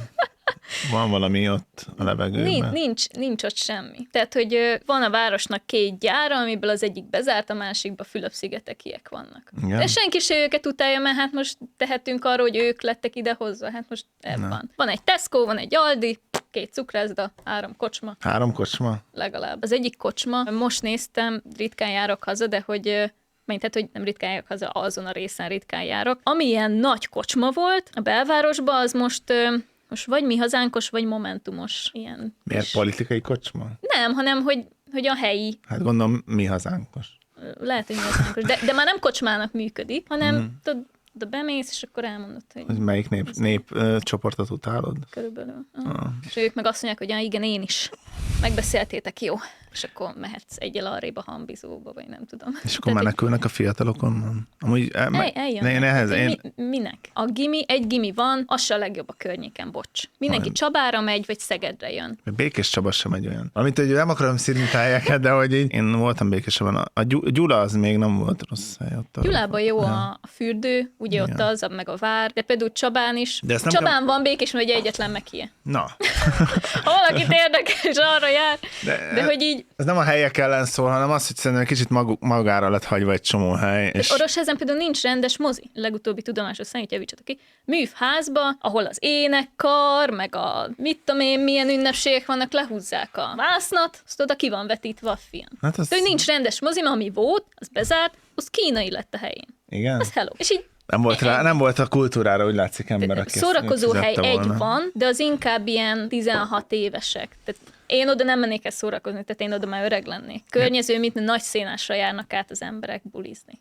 A: Van valami ott a levegőben.
B: Nincs ott semmi. Tehát, hogy van a városnak 2 gyára, amiből az egyik bezárt, a másikban Fülöp-szigetekiek vannak.
A: Igen.
B: De senki se őket utálja, mert hát most tehetünk arról, hogy ők lettek idehozva. Hát most ebben. Van egy Tesco, van egy Aldi, 2 cukrászda, 3 kocsma.
A: 3 kocsma?
B: Legalább. Az egyik kocsma, most néztem, ritkán járok haza, de hogy tehát, hogy nem ritkán járok haza, azon a részen ritkán járok. Ami ilyen nagy kocsma volt a belvárosban, az most vagy Mi Hazánkos, vagy Momentumos ilyen.
A: Miért
B: kis...
A: politikai kocsma?
B: Nem, hanem, hogy a helyi.
A: Hát gondolom Mi Hazánkos.
B: Lehet, hogy Mi Hazánkos. De már nem kocsmának működik, hanem tudod, oda bemész, és akkor elmondod, hogy
A: melyik nép csoportot utálod?
B: Körülbelül. És ők meg azt mondják, hogy igen, én is. Megbeszéltétek, jó. És akkor mehetsz egyel arrébb a hambizóba, vagy nem tudom.
A: És akkor menekülnek a fiatalok onnan? Amúgy
B: eljönnek. Minek? Egy gimi van, az se a legjobb a környéken, bocs. Mindenki Csabára megy, vagy Szegedre jön.
A: Békés Csaba sem egy olyan. Amit hogy nem akarom szintálják, de hogy én voltam Békésben. A Gyula az még nem volt rossz hely.
B: Gyulában jó a fürdő, ugye ott az, meg a vár, de például Csabán is. Csabán van Békés, hogy egyetlen meghie.
A: Na.
B: Ha valakit érdekel, és arra jár. De hogy így...
A: Ez nem a helyek ellen szól, hanem az, hogy szerintem kicsit magára lett hagyva egy csomó hely. És...
B: Orosházen például nincs rendes mozi. Legutóbbi tudomásos szerint javítsatok ki. Művházba, ahol az énekkar, meg a mit tudom én, milyen ünnepségek vannak, lehúzzák a vásznat, azt oda ki van vetítve a film. Hát az... hogy nincs rendes mozi, mert ami volt, az bezárt, az kínai lett a helyén.
A: Igen?
B: Az hello. És így
A: nem volt a kultúrára, úgy látszik ember, aki
B: szórakozó hely van, de az inkább ilyen 16 évesek. Tehát én oda nem mennék el szórakozni, tehát én oda már öreg lennék. Környező, mint nagy szénásra járnak át az emberek bulizni.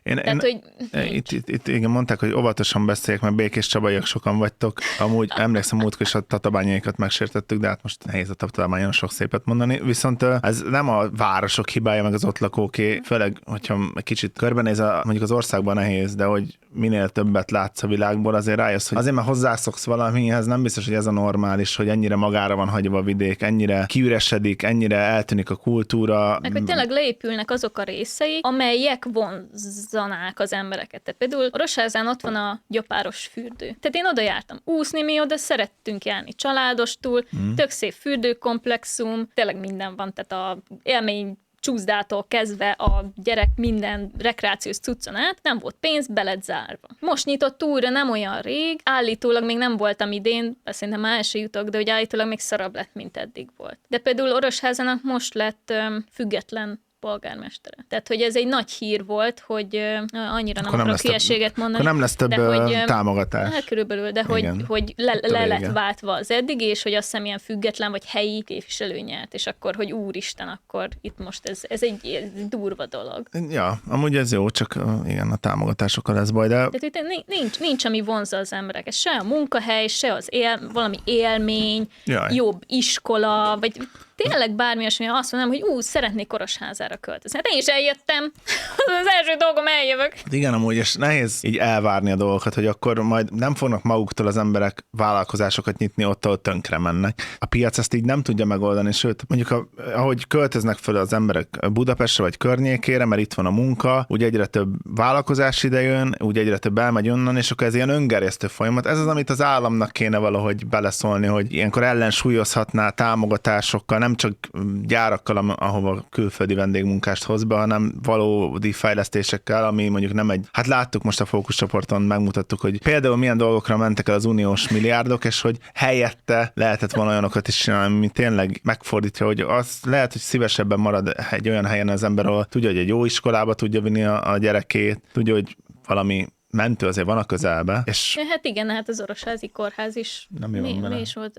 A: Itt igen, mondták, hogy óvatosan beszéljek, mert Békés Csabaiak sokan vagytok. Amúgy emlékszem, múltkor is a tatabányaikat megsértettük, de hát most nehéz a tatabányon sok szépet mondani. Viszont ez nem a városok hibája, meg az ott lakóké, főleg, hogyha egy kicsit körbenéz, mondjuk az országban nehéz, de hogy minél többet látsz a világból, azért rájössz, hogy azért, mert hozzászoksz valamihez, nem biztos, hogy ez a normális, hogy ennyire magára van hagyva a vidék, ennyire kiüresedik, ennyire eltűnik a kultúra.
B: Meg hogy tényleg leépülnek azok a részei, amelyek vonzanák az embereket. Tehát például Orosházán ott van a gyapáros fürdő. Tehát én oda jártam úszni, mi oda szerettünk járni családostul, tök szép fürdőkomplexum, tényleg minden van, tehát a élmény csúszdától kezdve a gyerek minden rekreációs cuccon át, nem volt pénz, be lett zárva. Most nyitott újra, nem olyan rég, állítólag még nem voltam idén, szerintem már el se jutok, de hogy állítólag még szarabb lett, mint eddig volt. De például Orosházának most lett független polgármestere. Tehát, hogy ez egy nagy hír volt, hogy annyira nem akarok hülyeséget mondani.
A: Akkor nem lesz több támogatás.
B: Hát körülbelül, de hogy le lett váltva az eddigi, és hogy azt hiszem ilyen független vagy helyi képviselő nyert, és akkor, hogy úristen, akkor itt most ez egy durva dolog.
A: Ja, amúgy ez jó, csak igen, a támogatásokkal lesz baj, de...
B: Tehát nincs, ami vonzza az embereket. Se a munkahely, se az valami élmény, jobb iskola, vagy tényleg bármi olyasmi, azt mondom, hogy szeretnék Orosházára költözni. Hát én is eljöttem. Az első dolgom, eljövök.
A: Igen, amúgy, és nehéz így elvárni a dolgokat, hogy akkor majd nem fognak maguktól az emberek vállalkozásokat nyitni ott, ahol tönkre mennek. A piac ezt így nem tudja megoldani, sőt, mondjuk ahogy költöznek fel az emberek Budapestre vagy környékére, mert itt van a munka, úgy egyre több vállalkozás ide jön, úgy egyre több elmegy onnan, és akkor ez ilyen öngerjesztő folyamat. Ez az, amit az államnak kéne valahogy beleszólni, hogy ilyenkor ellensúlyozhatná támogatásokkal, nem csak gyárakkal, ahova külföldi vendégmunkást hoz be, hanem valódi fejlesztésekkel, ami mondjuk nem egy... Hát láttuk most a fókuszcsoporton, megmutattuk, hogy például milyen dolgokra mentek el az uniós milliárdok, és hogy helyette lehetett volna olyanokat is csinálni, ami tényleg megfordítja, hogy az lehet, hogy szívesebben marad egy olyan helyen az ember, ahol tudja, hogy egy jó iskolába tudja vinni a gyerekét, tudja, hogy valami mentő azért van a közelbe. És
B: hát igen, hát az Orosházi kórház is.
A: Nem jó
B: mi is volt?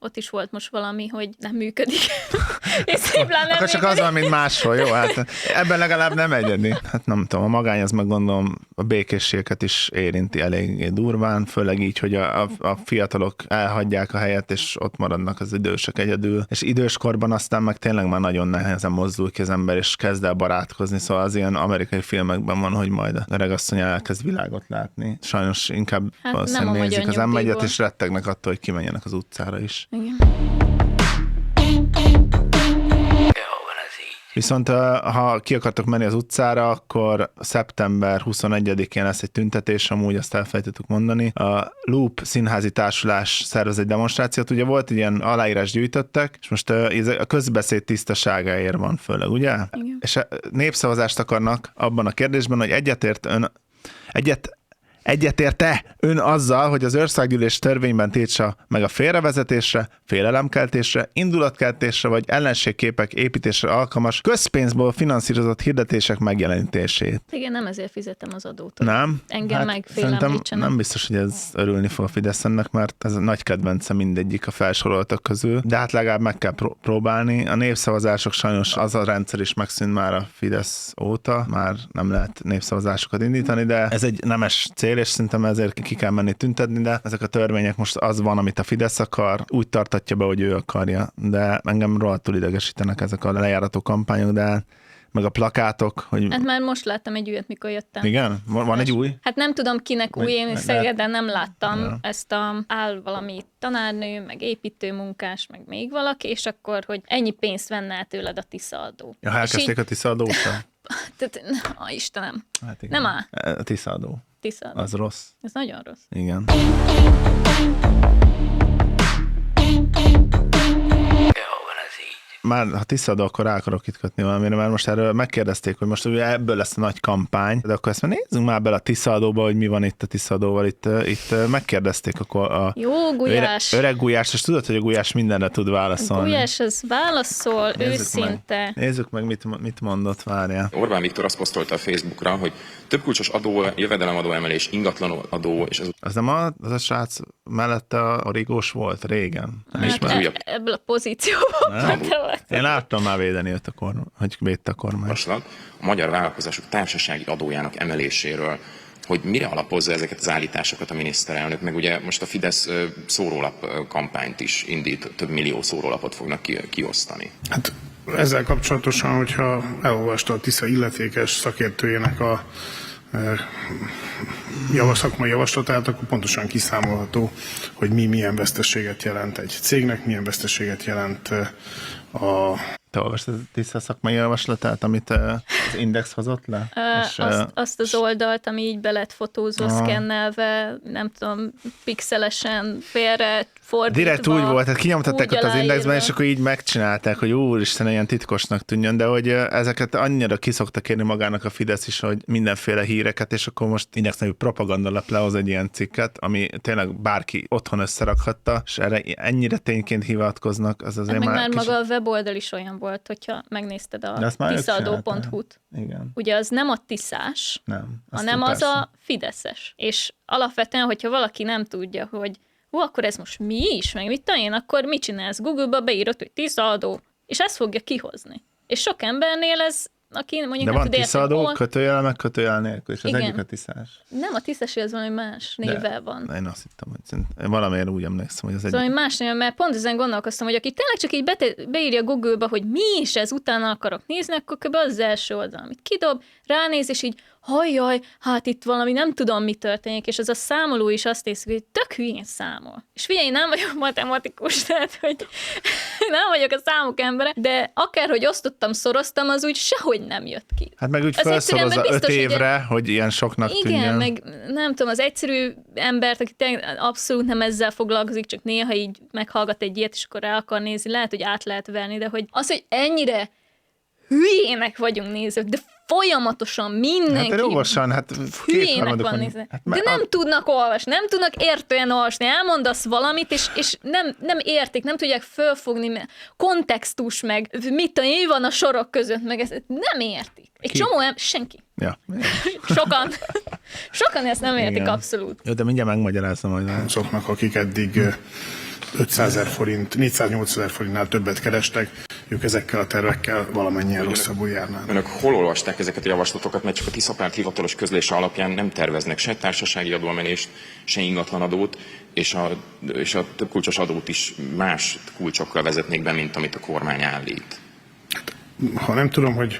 B: ott is volt most valami, hogy nem működik. És szimplán nem
A: Akkor csak
B: működik.
A: az van, mint máshol, jó? Hát ebben legalább nem egyedi. Hát nem tudom, a magány az meg gondolom a békészséget is érinti eléggé durván, főleg így, hogy a fiatalok elhagyják a helyet, és ott maradnak az idősek egyedül. És időskorban aztán meg tényleg már nagyon nehezen mozdul ki az ember, és kezd el barátkozni, szóval az ilyen amerikai filmekben van, hogy majd a öregasszony elkezd világot látni. Sajnos inkább
B: Hát
A: valószínűleg
B: nem a
A: nézik
B: magyar
A: az M1-et,
B: nyugdíjból.
A: és rettegnek attól, hogy kimenjenek az utcára is.
B: Igen.
A: Viszont ha ki akartok menni az utcára, akkor szeptember 21-én lesz egy tüntetés, amúgy azt elfelejtettük mondani. A Loop Színházi Társulás szervez egy demonstrációt, ugye volt egy ilyen aláírás gyűjtöttek, és most a közbeszéd tisztaságáért van főleg, ugye?
B: Igen.
A: És népszavazást akarnak abban a kérdésben, hogy egyetért-e ön azzal, hogy az országgyűlés törvényben tiltsa meg a félrevezetésre, félelemkeltésre, indulatkeltésre vagy ellenségképek építésre alkalmas közpénzből finanszírozott hirdetések megjelenítését?
B: Igen, nem ezért fizetem az adót.
A: Nem?
B: Engem
A: Szerintem
B: megfélemlítsenek.
A: nem biztos, hogy ez örülni fog a Fidesz ennek, mert ez a nagy kedvence mindegyik a felsoroltak közül, de hát legalább meg kell próbálni. A népszavazások sajnos az a rendszer is megszűnt már a Fidesz óta, már nem lehet népszavazásokat indítani, de ez egy nemes cél, és szerintem ezért ki kell menni tüntetni, de ezek a törvények most az van, amit a Fidesz akar, úgy tartatja be, hogy ő akarja, de engem rohadtul idegesítenek ezek a lejárató kampányok, de meg a plakátok, hogy...
B: Hát már most láttam egy újat, mikor jöttem.
A: Igen? Van egy új?
B: Hát nem tudom kinek új, én Szegeden nem láttam
A: Ja.
B: ezt áll valami tanárnő, meg építőmunkás, meg még valaki, és akkor, hogy ennyi pénzt venne el tőled a Tisza adó.
A: Ja, elkezdték a Tisza adót?
B: Tehát, Istenem,
A: Hát igen.
B: nem áll.
A: A Tisza adó.
B: Tisza adó.
A: Az rossz.
B: Ez nagyon rossz.
A: Igen. Már ha tisztadó, akkor rá akarok itt kötni valamire, mert most erről megkérdezték, hogy most ugye ebből lesz a nagy kampány, de akkor ezt már nézzünk már bele a tisztadóba, hogy mi van itt a tisztadóval. Itt megkérdezték akkor a
B: Jó, Gulyás.
A: öreg Gulyás, és tudod, hogy a Gulyás mindenre tud válaszolni.
B: Gulyás, az válaszol, őszinte.
A: Nézzük meg, mit mondott, várjál.
D: Orbán Viktor azt posztolta a Facebookra, hogy több kulcsos adó, jövedelemadó emelés, ingatlanadó, és
A: Az nem az a srác mellette a rigós volt régen? Nem
B: Hát
A: ismerem.
D: újabb.
B: ebből a pozícióból.
A: Én láttam már védeni őt hogy védte a kormány.
D: javaslat a magyar vállalkozások társasági adójának emeléséről, hogy mire alapozza ezeket az állításokat a miniszterelnök, meg ugye most a Fidesz szórólap kampányt is indít, több millió szórólapot fognak kiosztani.
E: Hát ezzel kapcsolatosan, hogyha elolvasta a Tisza illetékes szakértőjének a szakmai javaslatát, akkor pontosan kiszámolható, hogy milyen veszteséget jelent egy cégnek, milyen veszteséget jelent a...
A: Te olvastad a Tisza szakmai javaslatát, amit az Index hozott le?
B: Azt az oldalt, ami így be lett fotózva, szkennelve, nem tudom, pixelesen félre fordítva.
A: Direkt úgy volt, hát kinyomtatták
B: úgy
A: ott az Indexben,
B: aláírva.
A: és akkor így megcsinálták, hogy úristen, ilyen titkosnak tűnjön, de hogy ezeket annyira kiszokta kérni magának a Fidesz is, hogy mindenféle híreket, és akkor most Index nevű propagandalap lehoz egy ilyen cikket, ami tényleg bárki otthon összerakhatta, és erre ennyire tényként hivatkoznak, az azért
B: Meg
A: már
B: már
A: kicsit...
B: maga a weboldal is olyan volt, hogyha megnézted
A: De
B: a
A: azt már ők
B: tiszaadó.hu-t.
A: Igen.
B: Ugye az nem a tiszás,
A: Nem.
B: hanem az a fideszes. És alapvetően, hogyha valaki nem tudja, hogy akkor ez most mi is, meg mit tudom én, akkor mit csinálsz? Google-ba beírod, hogy tiszaadó, és ezt fogja kihozni. És sok embernél ez, aki mondjuk
A: De
B: nem
A: van
B: tud érteni,
A: tiszadó,
B: hol...
A: kötőjel, meg kötőjel nélkül, és az
B: Igen.
A: egyik a tiszás.
B: Nem, a tisztesi az valami más névvel van.
A: Én azt hittem, hogy valamiért úgy emlékszem, hogy az
B: Szóval
A: egyik.
B: más néven, mert pont ezen gondolkoztam, hogy aki tényleg csak így beírja Google-ba, hogy mi is ez, utána akarok nézni, akkor kb. Az első oldal, amit kidob, ránéz, és így hajjaj, hát itt valami nem tudom, mi történik, és az a számoló is azt nézik, hogy tök hülyén számol. És figyelj, én nem vagyok matematikus, tehát, hogy nem vagyok a számok embere, de akárhogy osztottam, szoroztam, az úgy sehogy nem jött ki.
A: Hát meg úgy
B: Az egyszerűen,
A: felszorozza
B: mert
A: 5
B: biztos, hogy
A: évre, hogy ilyen soknak tűnjön.
B: igen, meg nem tudom, az egyszerű embert, aki tényleg abszolút nem ezzel foglalkozik, csak néha így meghallgat egy ilyet, és akkor rá akar nézni, lehet, hogy át lehet verni, de hogy az, hogy ennyire hülyének vagyunk nézők, de folyamatosan mindenki
A: Hát jogosan, hát
B: hülyének van nézve. De nem tudnak olvasni, nem tudnak értően olvasni, elmondasz valamit, és nem értik, nem tudják fölfogni, mert kontextus, meg mit tudom, mi van a sorok között, meg ezt nem értik. Egy csomó senki.
A: Ja.
B: Sokan ezt nem értik
A: Igen.
B: abszolút.
A: Jó, de mindjárt megmagyarázom, hogy
E: azoknak, akik eddig 500 000 forint, 480 000 forintnál többet kerestek, ők ezekkel a tervekkel valamennyien rosszabbul járnának.
D: Önök hol olvasták ezeket a javaslatokat, mert csak a Tiszapárt hivatalos közlése alapján nem terveznek se társasági adóemelést, se ingatlanadót, és a több kulcsos adót is más kulcsokkal vezetnék be, mint amit a kormány állít.
E: Ha nem tudom, hogy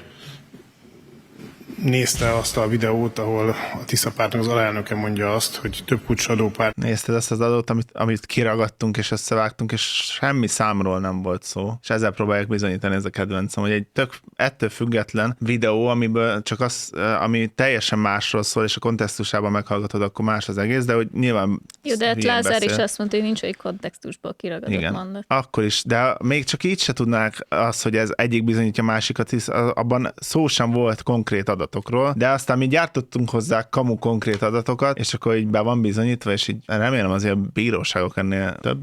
E: nézte azt a videót, ahol a Tiszapártnak az alelnöke mondja azt, hogy több kulcsos adópárt.
A: Nézted azt az adót, amit kiragadtunk és összevágtunk, és semmi számról nem volt szó. És ezzel próbálják bizonyítani, ez a kedvencem, hogy egy ettől független videó, amiből csak az, ami teljesen másról szól, és a kontextusában meghallgatod, akkor más az egész, de hogy nyilván...
B: Jó, de hát Lázár is azt mondta, hogy nincs egy kontextusból kiragadott mondat.
A: Akkor is, de még csak így se tudnák az, hogy ez egyik bizonyítja másikat, hisz abban szó sem volt konkrét adatokról, de aztán mi gyártottunk hozzá kamu konkrét adatokat, és akkor így be van bizonyítva, és így remélem azért a bíróságok ennél több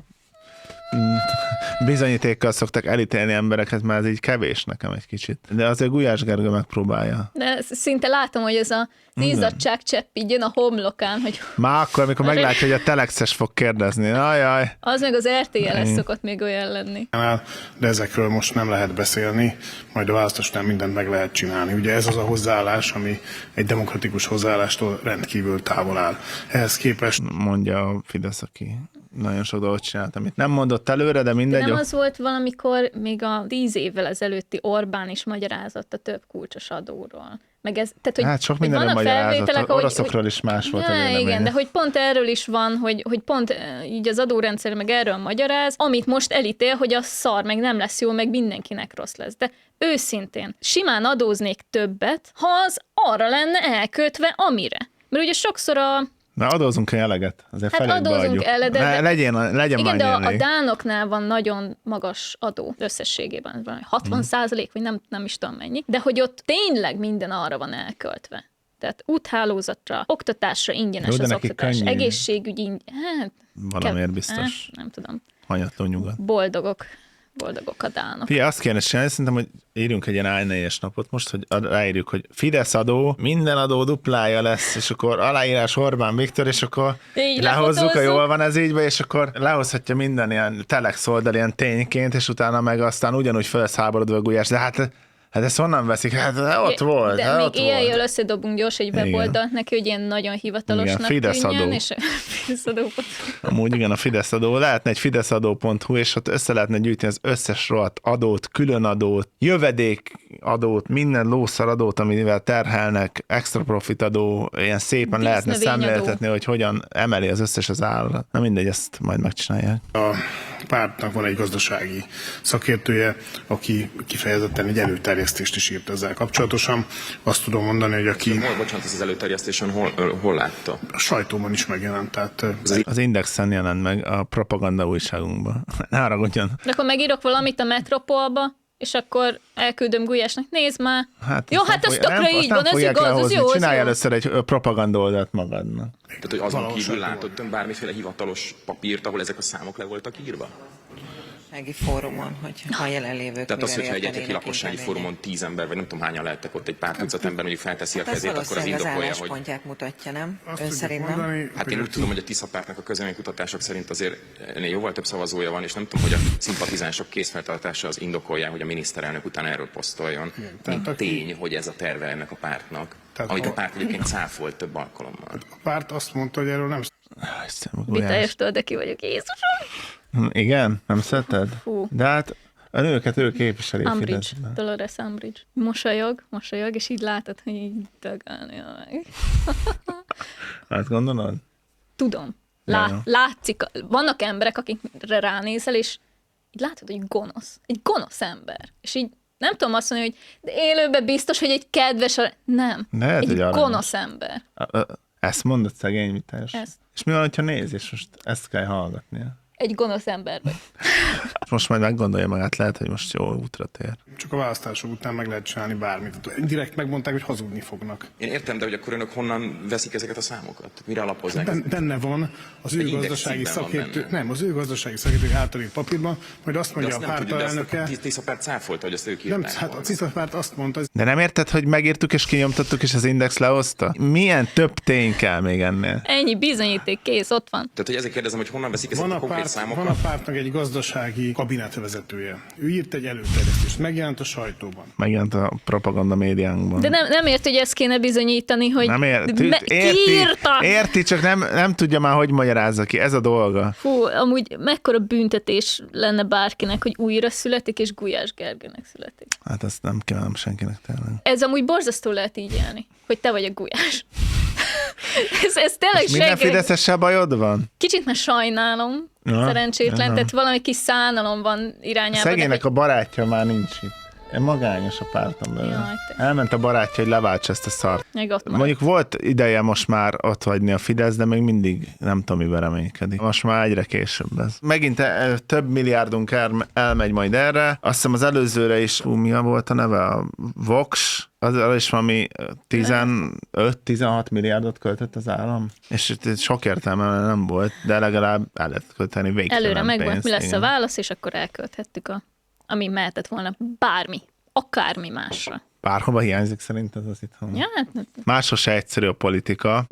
A: bizonyítékkal szoktak elítélni embereket, mert ez így kevés nekem egy kicsit. De azért Gulyás Gergő megpróbálja.
B: De szinte látom, hogy ez a izzadságcsepp így jön a homlokán, hogy...
A: Már akkor, amikor meglátja, hogy a Telexes fog kérdezni. Ajaj.
B: Az meg az RTL-es szokott még olyan lenni.
E: De ezekről most nem lehet beszélni, majd a választásnál mindent meg lehet csinálni. Ugye ez az a hozzáállás, ami egy demokratikus hozzáállástól rendkívül távol áll. Ehhez képest...
A: Mondja a Fidesz, aki nagyon sok dolgot csinált, amit nem mondott előre, de mindegy.
B: De nem az volt valamikor még a 10 évvel ezelőtti Orbán is magyarázott a több kulcsos adóról. Meg ez, tehát, hogy,
A: hát sok mindenről magyarázott, oroszokról is más volt a véleménye.
B: Igen, de hogy pont erről is van, hogy pont így az adórendszer meg erről magyaráz, amit most elítél, hogy a szar meg nem lesz jó, meg mindenkinek rossz lesz. De őszintén, simán adóznék többet, ha az arra lenne elköltve, amire. Mert ugye sokszor
A: Na adózunk eleget, azért
B: hát adózunk eleget.
A: Legyen
B: igen, de
A: a
B: dánoknál van nagyon magas adó összességében, 60%, vagy nem is tudom mennyi, de hogy ott tényleg minden arra van elköltve. Tehát úthálózatra, oktatásra ingyenes az oktatás, egészségügy hát,
A: valamiért biztos.
B: Nem tudom.
A: Hanyatló nyugat.
B: Boldogok a dánok.
A: Fia, azt kéne csinálni, szerintem, hogy írjunk egy ilyen A4-es napot most, hogy ráírjuk, hogy Fidesz adó, minden adó duplája lesz, és akkor aláírás Orbán Viktor, és akkor
B: így
A: lehozzuk, hogy jól van ez ígybe, és akkor lehozhatja minden ilyen telex oldal ilyen tényként, és utána meg aztán ugyanúgy fel lesz háborodva a Gulyás, de hát ezt honnan veszik? Hát ott volt.
B: De még éjjel összedobunk gyors egy weboldalt neki, hogy ilyen nagyon hivatalosnak tűnjön, és Fidesz adó.
A: Amúgy igen, a Fidesz adó. Lehetne egy fideszadó.hu, és ott össze lehetne gyűjteni az összes rohadt adót, különadót, jövedékadót, minden lószaradót, amivel terhelnek, extra profit adó, ilyen szépen lehetne szemléltetni, hogy hogyan emeli az összes az állat. Na mindegy, ezt majd megcsinálják.
E: A pártnak van egy gazdasági szakértője, aki kifejezetten egy előterjesztést is írt ezzel kapcsolatosan. Azt tudom mondani, hogy aki...
D: Bocsánat, ez az előterjesztésen hol látta?
E: A sajtóban is megjelent, tehát...
A: Az Indexen jelent meg a propaganda újságunkban. Ne haragudjon.
B: De akkor megírok valamit a Metropolba, és akkor elküldöm Gulyásnak, nézd már.
A: Hát
B: jó, hát az tökre így van, ez igaz, az jó.
A: Csinálj először egy propaganda oldalt magadnak.
D: Tehát, hogy azon kívül látott bármiféle hivatalos papírt, ahol ezek a számok le voltak írva?
F: Fórumon, hogy a jelenlévők.
D: Tehát az, hogyha egy egyetemi lakossági fórumon 10 ember, vagy nem tudom hányan lehettek ott, egy pár tucat ember mondjuk felteszi a kezét, akkor az indokolja, hogy...
F: Az álláspontját mutatja, nem? Ön szerint nem?
D: Hát én úgy tudom, hogy a Tiszapártnak a közvéleménykutatások szerint azért ennél jóval több szavazója van, és nem tudom, hogy a szimpatizánsok készfeltartása az indokolja, hogy a miniszterelnök után erről posztoljon. Mint tény, hogy ez a terve ennek a pártnak, amit a párt egyébként cáfolt több alkalommal.
E: A párt azt mondta, hogy erről nem...
B: Vitályostól, de ki vagyok, Jézusom!
A: Igen? Nem szereted?
B: Fú.
A: De hát a nőket ő képviseli.
B: Umbridge, Dolores Umbridge. Mosolyog, és így látod, hogy így dögölni meg.
A: Hát gondolod?
B: Tudom. Látszik. Vannak emberek, akikre ránézel, és így látod, hogy gonosz. Egy gonosz ember. És így nem tudom azt mondani, hogy de élőben biztos, hogy egy kedves... Nem.
A: Lehet,
B: egy gonosz ember.
A: Ezt mondod, szegény Vitályos?
B: Ezt.
A: És mi van, hogyha néz, és most ezt kell hallgatnia?
B: Egy gonosz ember vagy.
A: Most majd meggondolja magát, lehet, hogy most jó útra tér.
E: Csak a választások után meg lehet csinálni bármit. Direkt megmondták, hogy hazudni fognak.
D: Én értem, de hogy akkor önök honnan veszik ezeket a számokat? Mire alapozzák?
E: Benne van az ő gazdasági szakértő, az ő gazdasági szakértő által írt papírban, majd azt mondja a párt elnöke.
D: A Tiszapárt cáfolta, hogy ezt ők írták.
E: Nem, hát a Tiszapárt azt mondta.
A: De nem érted, hogy megírtuk és kinyomtattuk, és az Index lehozta? Milyen több tény kell még ennél?
B: Ennyi bizonyíték, kész, ott van.
D: Tehát, hogy ezért kérdezem, hogy honnan veszik ezeket a konkrét számokkal?
E: Van a pártnak egy gazdasági kabinetvezetője. Ő írt egy előterjesztést, megjelent a sajtóban.
A: Megjelent a propaganda médiánkban.
B: De nem ért, hogy ezt kéne bizonyítani, hogy
A: Nem
B: kiírta.
A: érti, csak nem tudja már, hogy magyarázza ki. Ez a dolga.
B: Fú, amúgy mekkora büntetés lenne bárkinek, hogy újra születik, és Gulyás Gergőnek születik.
A: Hát azt nem kívánom senkinek tényleg.
B: Ez amúgy borzasztó lehet így élni, hogy te vagy a Gulyás. ez tényleg
A: Minden
B: senki.
A: fideszessel bajod van?
B: Kicsit már sajnálom, szerencsétlen, tehát valami kis szánalom van irányába.
A: Szegénynek a barátja már nincs itt. Magányos a pártom belőle.
B: Jaj, te.
A: Elment a barátja, hogy leváltsa ezt a szart.
B: Meg ott
A: Mondjuk volt ideje most már ott hagyni a Fidesz, de még mindig nem tudom, miben reménykedik. Most már egyre később ez. Megint több milliárdunk elmegy majd erre. Azt hiszem az előzőre is, mi volt a neve? A Vox. Az is valami 15-16 milliárdot költött az állam. És itt sok értelme nem volt, de legalább el lehet költeni végtelen
B: előre megvolt,
A: pénzt,
B: mi lesz
A: igen.
B: a válasz, és akkor elkölthettük ami mehetett volna bármi, akármi másra.
A: Bárhova hiányzik szerinted az itthon?
B: Ja, hát,
A: Máshol se egyszerű a politika.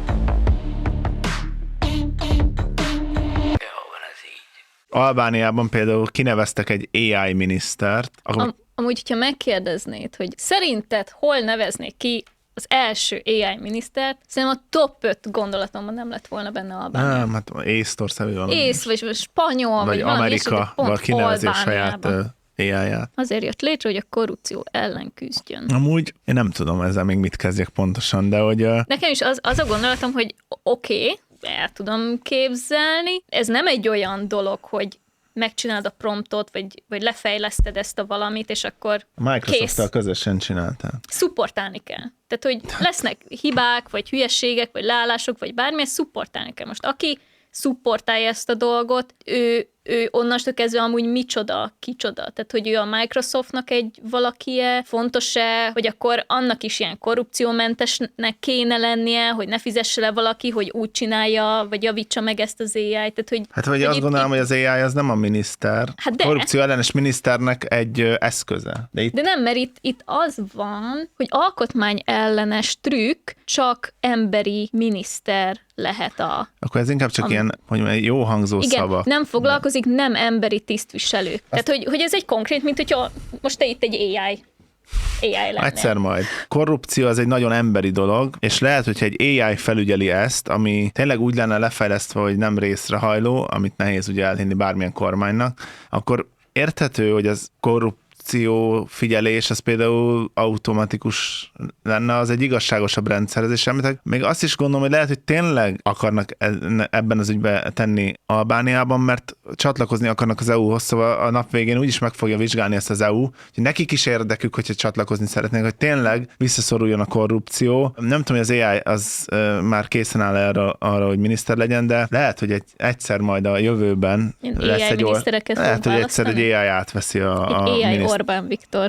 A: Albániában például kineveztek egy AI minisztert.
B: amúgy, hogyha megkérdeznéd, hogy szerinted hol neveznék ki az első AI minisztert, szerintem a top 5 gondolatomban nem lett volna benne Albánia.
A: Nem, hát észtország valami.
B: Ész, vagy spanyol, vagy valami
A: Amerika, vagy kinevezi a saját
B: Albániában.
A: AI-ját.
B: Azért jött létre, hogy a korrupció ellen küzdjön.
A: Amúgy én nem tudom ezzel még mit kezdjek pontosan, de hogy...
B: Nekem is az a gondolatom, hogy oké, el tudom képzelni. Ez nem egy olyan dolog, hogy megcsinálod a promptot, vagy lefejleszted ezt a valamit, és akkor
A: a Microsoft-tal
B: kész.
A: közösen csináltál.
B: Szupportálni kell. Tehát, hogy lesznek hibák, vagy hülyeségek, vagy leállások, vagy bármi, ezt szupportálni kell. Most aki szupportálja ezt a dolgot, ő onnastól kezdve amúgy kicsoda. Tehát, hogy ő a Microsoftnak egy valakie, fontos-e, hogy akkor annak is ilyen korrupciómentesnek kéne lennie, hogy ne fizesse le valaki, hogy úgy csinálja, vagy javítsa meg ezt az AI-t. Tehát, hogy,
A: Hát vagy azt gondolom, hogy az AI az nem a miniszter.
B: Hát de.
A: Korrupció ellenes miniszternek egy eszköze. De
B: nem, mert itt az van, hogy alkotmány ellenes trükk, csak emberi miniszter lehet
A: akkor ez inkább csak ilyen, hogy egy jó hangzó
B: igen,
A: szava.
B: nem foglalkozik nem emberi tisztviselő. Tehát, hogy ez egy konkrét, mint hogyha most te itt egy AI lennél.
A: Egyszer majd. Korrupció az egy nagyon emberi dolog, és lehet, hogyha egy AI felügyeli ezt, ami tényleg úgy lenne lefejlesztve, hogy nem részrehajló, amit nehéz ugye elhinni bármilyen kormánynak, akkor érthető, hogy az korrupció figyelés, az például automatikus lenne, az egy igazságosabb rendszerhez, és még azt is gondolom, hogy lehet, hogy tényleg akarnak ebben az ügyben tenni Albániában, mert csatlakozni akarnak az EU-hoz, szóval a nap végén úgyis meg fogja vizsgálni ezt az EU, hogy nekik is érdekük, hogyha csatlakozni szeretnék, hogy tényleg visszaszoruljon a korrupció. Nem tudom, hogy az AI az már készen áll arra, hogy miniszter legyen, de lehet, hogy egyszer majd a jövőben lesz lehet, hogy egyszer egy AI átveszi a miniszter.
B: Orbán Viktor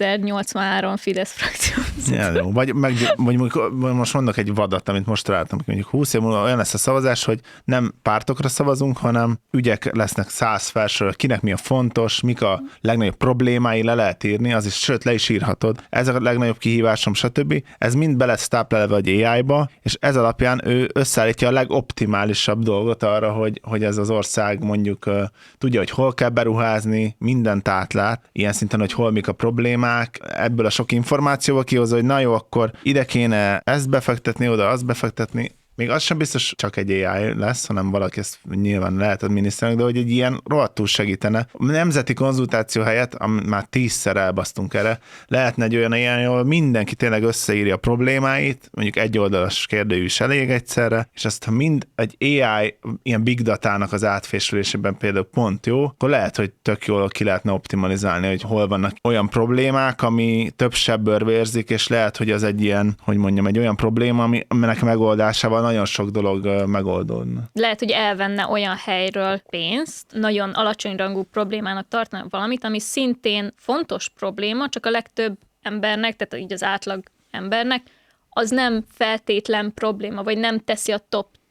B: 2083 Fidesz frakció.
A: Ja, jó. Vagy most mondok egy vadat, amit most találtam, hogy mondjuk 20 év múlva olyan lesz a szavazás, hogy nem pártokra szavazunk, hanem ügyek lesznek 100 felsorol, kinek mi a fontos, mik a legnagyobb problémái, le lehet írni, az is, sőt, le is írhatod. Ez a legnagyobb kihívásom, stb. Ez mind be lesz táplálva egy AI-ba, és ez alapján ő összeállítja a legoptimálisabb dolgot arra, hogy ez az ország mondjuk tudja, hogy hol kell beruházni, mindent átlát, ilyen szinten, hogy hol mik a problémák, ebből a sok információval kihozza, hogy na jó, akkor ide kéne ezt befektetni, oda azt befektetni. Még az sem biztos csak egy AI lesz, hanem valaki ezt nyilván lehet adminisztrálni, de hogy egy ilyen rohadtul segítene. A nemzeti konzultáció helyett, már 10-szer elbasztunk erre, lehetne egy olyan AI, ahol mindenki tényleg összeírja a problémáit, mondjuk egy oldalas kérdőjű is elég egyszerre, és azt, ha mind egy AI ilyen big datának az átfésülésében például pont jó, akkor lehet, hogy tök jól ki lehetne optimalizálni, hogy hol vannak olyan problémák, ami több sebből érzik, és lehet, hogy az egy ilyen, hogy mondjam, egy olyan probléma, aminek megoldásával nagyon sok dolog megoldódna.
B: Lehet, hogy elvenne olyan helyről pénzt, nagyon alacsony rangú problémának tartanak valamit, ami szintén fontos probléma, csak a legtöbb embernek, tehát így az átlag embernek, az nem feltétlen probléma, vagy nem teszi a top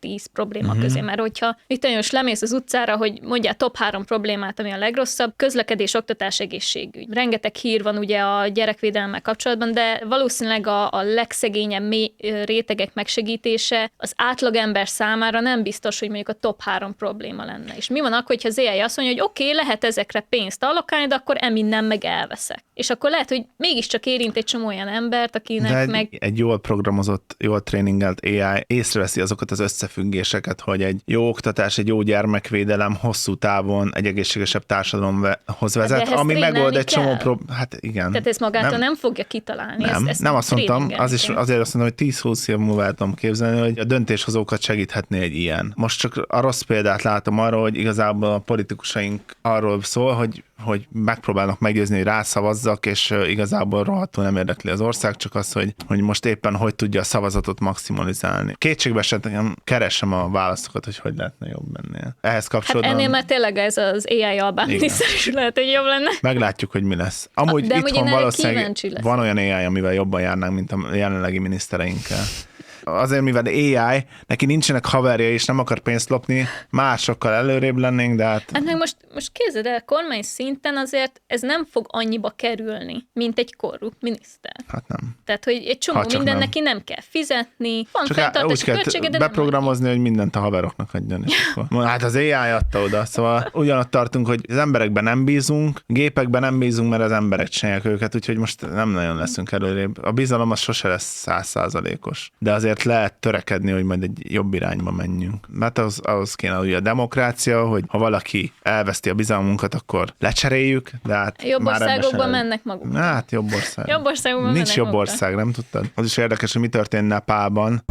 B: 10 probléma közé, mert hogyha itt nagyon lemész az utcára, hogy mondjál top 3 problémát, ami a legrosszabb, közlekedés, oktatás, egészségügy. Rengeteg hír van ugye a gyerekvédelemmel kapcsolatban, de valószínűleg a legszegényebb rétegek megsegítése az átlagember számára nem biztos, hogy mondjuk a top 3 probléma lenne. És mi van akkor, hogyha az AI azt mondja, hogy oké, lehet ezekre pénzt allokálni, de akkor eminnen meg elveszek. És akkor lehet, hogy mégiscsak érint egy csomó olyan embert, akinek
A: egy jól programozott, jól tréningelt AI észreveszi azokat az összefüggéseket, hogy egy jó oktatás, egy jó gyermekvédelem hosszú távon egy egészségesebb társadalomhoz vezet, ami megold egy csomó hát igen.
B: Tehát ezt magától nem fogja kitalálni.
A: Nem azt mondtam, azért azt mondom, hogy 10-20 év múlva el tudom képzelni, hogy a döntéshozókat segíthetné egy ilyen. Most csak a rossz példát látom arra, hogy igazából a politikusaink arról szól, hogy megpróbálnak meggyőzni, hogy rászavazzak, és igazából rohadtul nem érdekli az ország, csak az, hogy most éppen hogy tudja a szavazatot maximalizálni. Kétségbe esetleg keresem a válaszokat, hogy lehetne jobb ennél. Ehhez kapcsolódóan...
B: Hát ennél már tényleg ez az AI albán miniszter is lehet, hogy jobb lenne.
A: Meglátjuk, hogy mi lesz. Amúgy
B: de
A: itthon valószínűleg van olyan AI, amivel jobban járnánk, mint a jelenlegi minisztereinkkel. Azért, mivel AI, neki nincsenek haverja, és nem akar pénzt lopni, másokkal előrébb lennénk, de hát...
B: Hát meg most képzeld el, kormány szinten azért ez nem fog annyiba kerülni, mint egy korrupt miniszter.
A: Hát nem.
B: Tehát, hogy egy csomó minden neki nem kell fizetni, van fenntartási költsége, de
A: beprogramozni, hogy mindent a haveroknak adjon. És akkor... Hát az AI adta oda, szóval ugyanott tartunk, hogy az emberekben nem bízunk, gépekben nem bízunk, mert az emberek csinálják őket, úgyhogy most nem nagyon leszünk előrébb. A bizalom az sose lesz 100%-os, de azért lehet törekedni, hogy majd egy jobb irányba menjünk. Mert ahhoz kéne ugye a demokrácia, hogy ha valaki elveszti a bizalmunkat, akkor lecseréljük, de hát
B: jobb
A: már
B: országokban mennek maguk.
A: Hát jobb ország.
B: Jobb országokban
A: nincs jobb ország, nem tudtad? Az is érdekes, hogy mi történt Nepálban.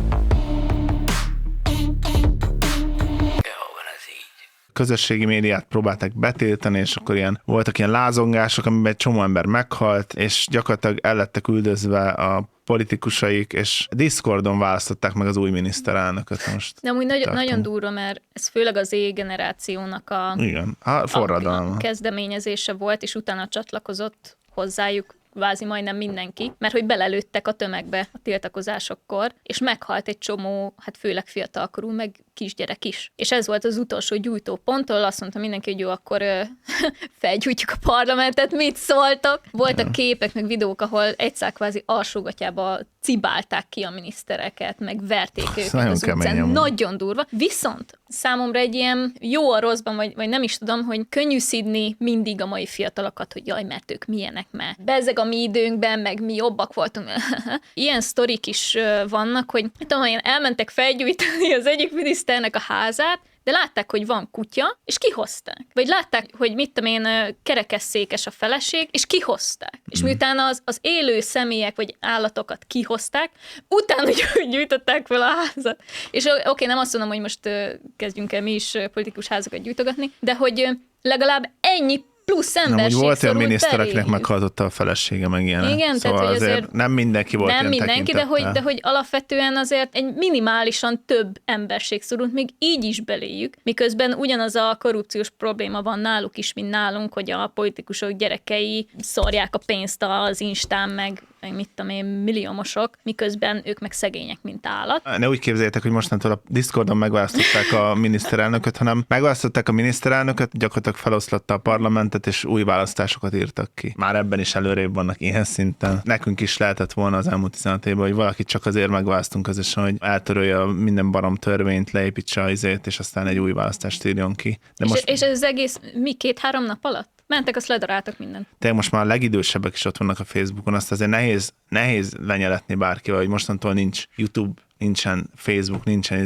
A: Közösségi médiát próbálták betiltani, és akkor voltak ilyen lázongások, amiben egy csomó ember meghalt, és gyakorlatilag el lettek üldözve a politikusaik, és Discordon választották meg az új miniszterelnököt most.
B: De amúgy nagyon durva, mert ez főleg az Z-generációnak a
A: forradalma
B: kezdeményezése volt, és utána csatlakozott hozzájuk kvázi majdnem mindenki, mert hogy belelőttek a tömegbe a tiltakozásokkor, és meghalt egy csomó, hát főleg fiatalkorú, meg kisgyerek is. És ez volt az utolsó gyújtóponttól, azt mondta mindenki, hogy jó, akkor felgyújtjuk a parlamentet, mit szóltok? Voltak képek, meg videók, ahol egyszer kvázi alsógatyába cibálták ki a minisztereket, meg verték őket az utcán. Nagyon durva. Viszont számomra egy ilyen jó a rosszban, vagy nem is tudom, hogy könnyű szidni mindig a mai fiatalokat, hogy jaj, mert ők milyenek, mert bezzeg a mi időnkben, meg mi jobbak voltunk. Ilyen sztorik is vannak, hogy elmentek felgyújtani az egyik miniszternek a házát, de látták, hogy van kutya, és kihozták. Vagy látták, hogy kerekesszékes a feleség, és kihozták. És miután az élő személyek, vagy állatokat kihozták, utána gyújtották fel a házat. És oké, nem azt mondom, hogy most kezdjünk el mi is politikus házakat gyújtogatni, de hogy legalább ennyi plusz emberség
A: volt olyan miniszter, akinek meghallgatta a felesége, meg ilyenek.
B: Igen,
A: szóval
B: tehát, hogy azért
A: nem mindenki volt
B: nem
A: ilyen
B: mindenki, de hogy alapvetően azért egy minimálisan több emberség szorult, még így is beléjük, miközben ugyanaz a korrupciós probléma van náluk is, mint nálunk, hogy a politikusok gyerekei szórják a pénzt az Instán, meg mit tudom én, milliómosok, miközben ők meg szegények, mint állat.
A: Ne úgy képzeljétek, hogy mostantól a Discordon megválasztották a miniszterelnököt, hanem megválasztották a miniszterelnököt, gyakorlatilag feloszlatta a parlamentet, és új választásokat írtak ki. Már ebben is előrébb vannak ilyen szinten. Nekünk is lehetett volna az elmúlt 15 évben, hogy valakit csak azért megválasztunk közösen, hogy eltörölje minden barom törvényt, leépítse a izét, és aztán egy új választást írjon ki. De
B: és ez az egész 2-3 nap alatt? Mentek, azt ledaráltak mindent.
A: De most már a legidősebbek is ott vannak a Facebookon, azt azért nehéz lenyeletni bárkivel, hogy mostantól nincs YouTube, nincsen Facebook, nincsen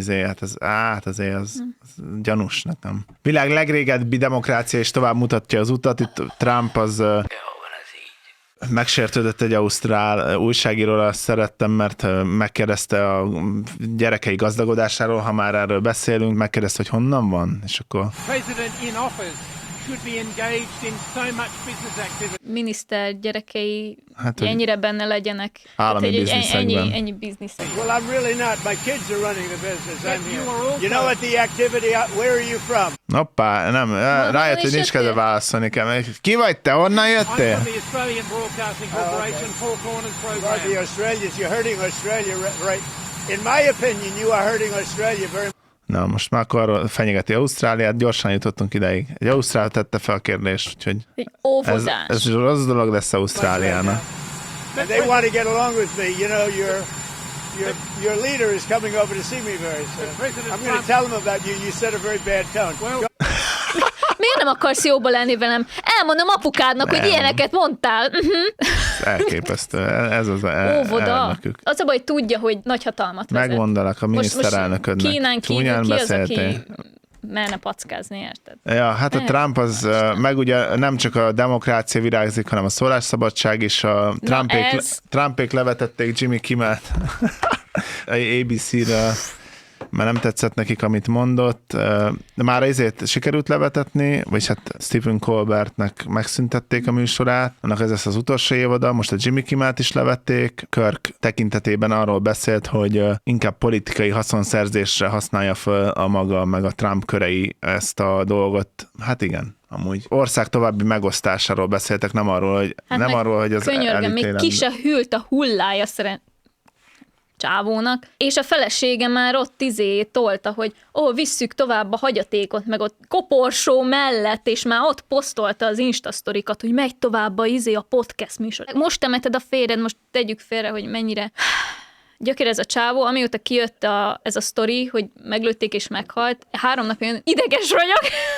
A: hát azért az gyanús nekem. Világ legrégebbi demokrácia és tovább mutatja az utat, itt Trump az megsértődött egy ausztrál újságíróra, szerettem, mert megkérdezte a gyerekei gazdagodásáról, ha már erről beszélünk, megkérdezte, hogy honnan van, és akkor...
B: Miniszter gyerekei ennyire benne legyenek.
A: Állami bizniszekben.
B: Ennyi biznisz.
G: Well, I'm really not. My kids are running the business. I'm here. You know what the activity, where are you from?
A: Hoppá, nem, rájött, hogy nincs kedve válaszolni kell. Ki vagy te? Honnan jöttél?
G: I'm from the Australian Broadcasting Corporation, Four Corners program. Well, the Australians, you're hurting Australia, right? In my opinion, you are hurting Australia very much.
A: Na, most már akkor arról fenyegeti Ausztráliát, gyorsan jutottunk ideig. Egy ausztrál tette fel a kérdést, úgyhogy
B: Egy óvozás.
A: ez rossz dolog lesz Ausztráliának.
G: And they want to get along with me. You know, your leader is coming over to see me very soon. I'm going to tell him about you. You set a very bad tone.
B: Miért nem akarsz jóba lenni velem? Elmondom apukádnak, hogy ilyeneket mondtál.
A: Elképesztő. Ez az
B: Óvoda.
A: elnökük.
B: Az a baj, hogy tudja, hogy nagy hatalmat vezet.
A: Megmondalak a miniszterelnöködnek.
B: Kínán kívül
A: Csúnyán
B: ki az, aki
A: beszéltél.
B: merne packázni, érted?
A: Ja, hát a Trump az, meg ugye nem csak a demokrácia virágzik, hanem a szólásszabadság is. A Trumpék levetették Jimmy Kimmelt ABC-re, mert nem tetszett nekik, amit mondott. De már ezért sikerült levetetni, vagy hát Stephen Colbertnek megszüntették a műsorát. Annak ez lesz az utolsó évada, most a Jimmy Kimmelt is levették. Kirk tekintetében arról beszélt, hogy inkább politikai haszonszerzésre használja föl a maga, meg a Trump körei ezt a dolgot. Hát igen. Amúgy ország további megosztásáról beszéltek, nem arról, hogy az
B: könyörgöm, még ki se hűlt a hullája csávónak, és a felesége már ott tolta, hogy visszük tovább a hagyatékot, meg ott koporsó mellett, és már ott posztolta az Instasztorikat, hogy megy tovább a podcast műsor. Most temeted a férjed, most tegyük félre, hogy mennyire gyökér ez a csávó, amióta kijött ez a sztori, hogy meglőtték és meghalt, 3 napja olyan ideges vagyok,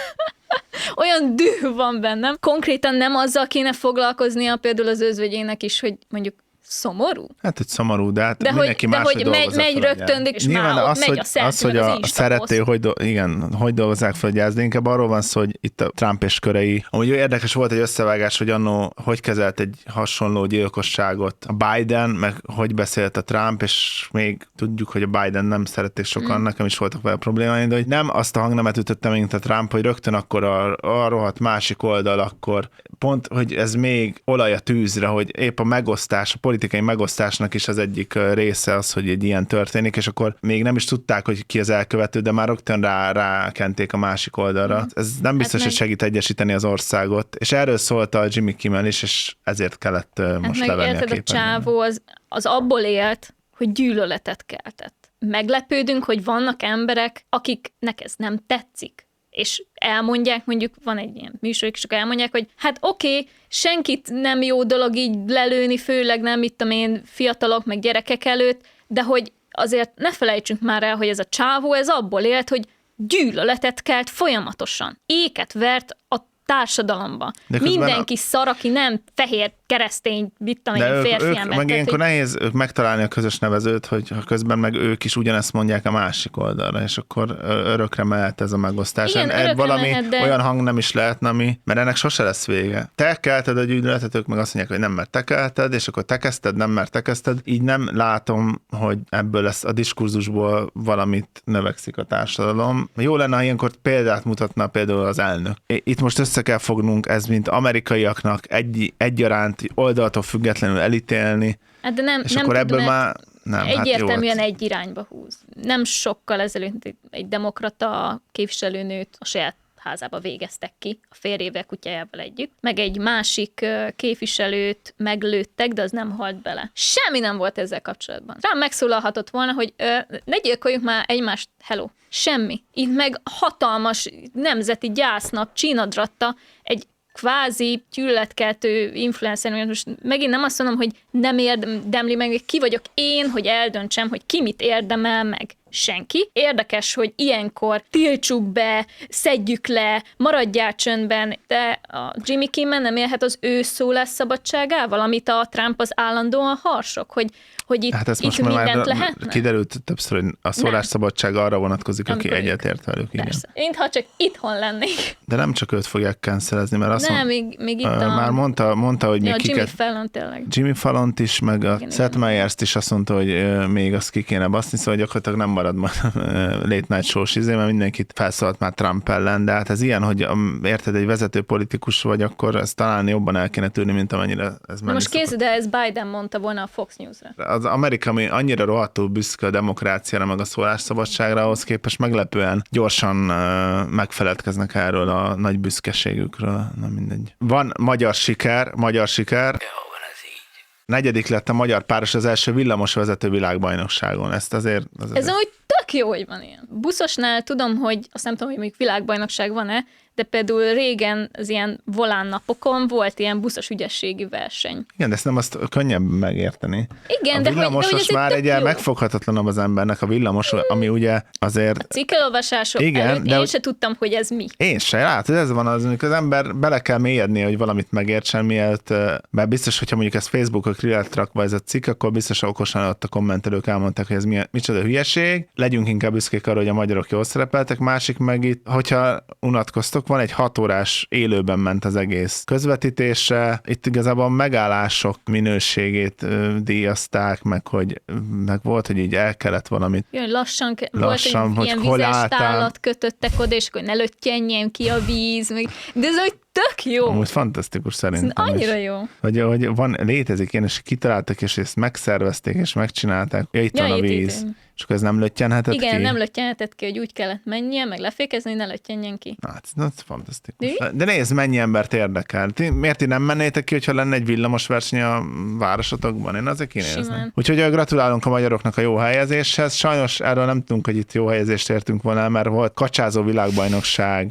B: olyan düh van bennem. Konkrétan nem azzal kéne foglalkoznia például az özvegyének is, hogy mondjuk szomorú?
A: Hát, hogy szomorú, de hát mindenki máshogy dolgozza
B: megy rögtön, és
A: nyilván
B: már
A: az,
B: megy
A: hogy a szeretté, hogy dolgozzák fel a gyász, de inkább arról van szó, hogy itt a Trump és körei. Amúgy érdekes volt egy összevágás, hogy annó hogy kezelt egy hasonló gyilkosságot a Biden, meg hogy beszélt a Trump, és még tudjuk, hogy a Biden nem szerették sokan, nekem is voltak vele problémáim, de hogy nem azt a hangnemet ütötte, mint a Trump, hogy rögtön akkor a rohadt másik oldal, akkor pont, hogy ez még olaj a tűzre, hogy épp a megosztás, a politikai megosztásnak is az egyik része az, hogy egy ilyen történik, és akkor még nem is tudták, hogy ki az elkövető, de már rögtön rákenték a másik oldalra. Ez nem biztos, hogy segít egyesíteni az országot, és erről szólt a Jimmy Kimmel is, és ezért kellett most levenni a képernyőn.
B: A csávó az abból élt, hogy gyűlöletet keltett. Meglepődünk, hogy vannak emberek, akiknek ez nem tetszik, és elmondják, mondjuk van egy ilyen műsor, és akkor elmondják, hogy hát oké, senkit nem jó dolog így lelőni, főleg nem itt fiatalok, meg gyerekek előtt, de hogy azért ne felejtsünk már el, hogy ez a csávó, ez abból élt, hogy gyűlöletet kelt folyamatosan. Éket vert a társadalomba. Mindenki szar, aki nem fehér keresztény, férfi ember.
A: Meg ilyenkor nehéz megtalálni a közös nevezőt, hogy közben meg ők is ugyanezt mondják a másik oldalra, és akkor örökre mehet ez a megosztás.
B: Igen,
A: valami
B: mehet, de...
A: olyan hang nem is lehetne, mert ennek sose lesz vége. Te kelted a gyűlöletet, ők meg azt mondják, hogy nem, mert te kelted, és akkor te kezdted, nem, mert te kezdted. Így nem látom, hogy ebből lesz a diskurzusból valamit növekszik a társadalom. Jó lenne, ha ilyenkor példát mutatna például az elnök. Itt most össze kell fognunk, ez mint amerikaiaknak egyaránt oldaltól függetlenül elítélni,
B: hát de nem,
A: és
B: nem
A: akkor
B: tudom,
A: ebből már nem,
B: egyértelműen egy irányba húz. Nem sokkal ezelőtt egy demokrata képviselőnőt a saját házába végeztek ki, a férjével, kutyájával együtt, meg egy másik képviselőt meglőttek, de az nem halt bele. Semmi nem volt ezzel kapcsolatban. Rám megszólalhatott volna, hogy ne gyilkoljuk már egymást, hello. Semmi. Itt meg hatalmas nemzeti gyásznap csínadratta egy kvázi gyűlöletkeltő influencer, most megint nem azt mondom, hogy nem érdemli meg, ki vagyok én, hogy eldöntsem, hogy ki mit érdemel meg. Senki. Érdekes, hogy ilyenkor tiltsuk be, szedjük le, maradjál csöndben, de a Jimmy Kimmel nem élhet az ő szólásszabadságával, amit a Trump az állandóan harsog, hogy itt,
A: hát ezt
B: itt
A: most
B: mindent
A: már
B: lehetne?
A: Kiderült többször, hogy a szólásszabadság arra vonatkozik, aki egyetért velük.
B: Persze. Én ha csak itthon lennék.
A: De nem csak őt fogják cancelezni, mert azt
B: még itt
A: már mondta, hogy még
B: Jimmy Fallon tényleg.
A: Jimmy Fallont is, meg a Seth Meyers-t is azt mondta, hogy még azt ki kéne baszni, szóval gyakorlatilag nem marad majd late night show-s mert mindenkit felszólalt már Trump ellen, de hát ez ilyen, hogy érted, egy vezető politikus vagy, akkor ezt talán jobban el kéne tűrni, mint amennyire ez menni.
B: Most készül, de ez Biden mondta volna a Fox News-ra.
A: Az Amerika, ami annyira rohadtul büszke a demokráciára, meg a szólásszabadságra, ahhoz képest meglepően gyorsan megfeledkeznek erről a nagy büszkeségükről. Na mindegy. Van magyar siker. Negyedik lett a magyar páros az első villamosvezető világbajnokságon. Ezt azért...
B: Ez úgy tök tök jó, hogy van ilyen. Buszosnál tudom, hogy azt nem tudom, hogy mondjuk világbajnokság van-e, de például régen az ilyen volán napokon volt ilyen buszos ügyességi verseny.
A: Igen, de ezt nem azt könnyebb megérteni.
B: Igen,
A: a
B: de hogy
A: villamosos
B: ez
A: már
B: tök
A: egy
B: jó.
A: megfoghatatlanabb az embernek a villamos, ami ugye azért...
B: Cikkelolvasások
A: Igen,
B: előtt
A: de
B: én
A: hogy-
B: se tudtam, hogy ez mi.
A: Én se, látod, ez van az, amikor az ember bele kell mélyedni, hogy valamit megértsen, mielőtt, mert biztos, hogyha mondjuk ez Facebookra ki lett rakva ez a cikk, akkor biztos okosan ott a kommentelők elmondták, hogy ez micsoda hülyeség. Legyünk inkább büszkék arra, hogy a magyarok jól szerepeltek, másik meg itt, hogyha unatkoztok, van egy 6 órás élőben ment az egész közvetítésre. Itt igazából a megállások minőségét díjazták, meg volt, hogy így el kellett valamit.
B: Jön, lassan
A: Lassan,
B: volt,
A: hogy
B: hogy ilyen
A: hol
B: vizes
A: álltál.
B: tálat kötöttek oda, és akkor ne löttyenjen ki a víz. De ez hogy tök jó.
A: Amúgy fantasztikus
B: Ez
A: szerintem.
B: annyira
A: is.
B: jó.
A: Hogy létezik ilyen, és kitaláltak, és ezt megszervezték, és megcsinálták. Ja, itt
B: Ja,
A: van a
B: itt,
A: víz.
B: itt.
A: És akkor ez nem löttyenhetett ki?
B: Igen, nem löttyenhetett ki, hogy úgy kellett mennie, meg lefékezni, hogy ne löttyenjen ki.
A: Na, ez fantasztikus.
B: Mi?
A: De nézd, mennyi embert érdekel. Miért ti nem mennétek ki, hogyha lenne egy villamos verseny a városotokban? Én azért kinézném.
B: Simán.
A: Úgyhogy gratulálunk a magyaroknak a jó helyezéshez. Sajnos erről nem tudunk, hogy itt jó helyezést értünk volna el, mert volt kacsázó világbajnokság.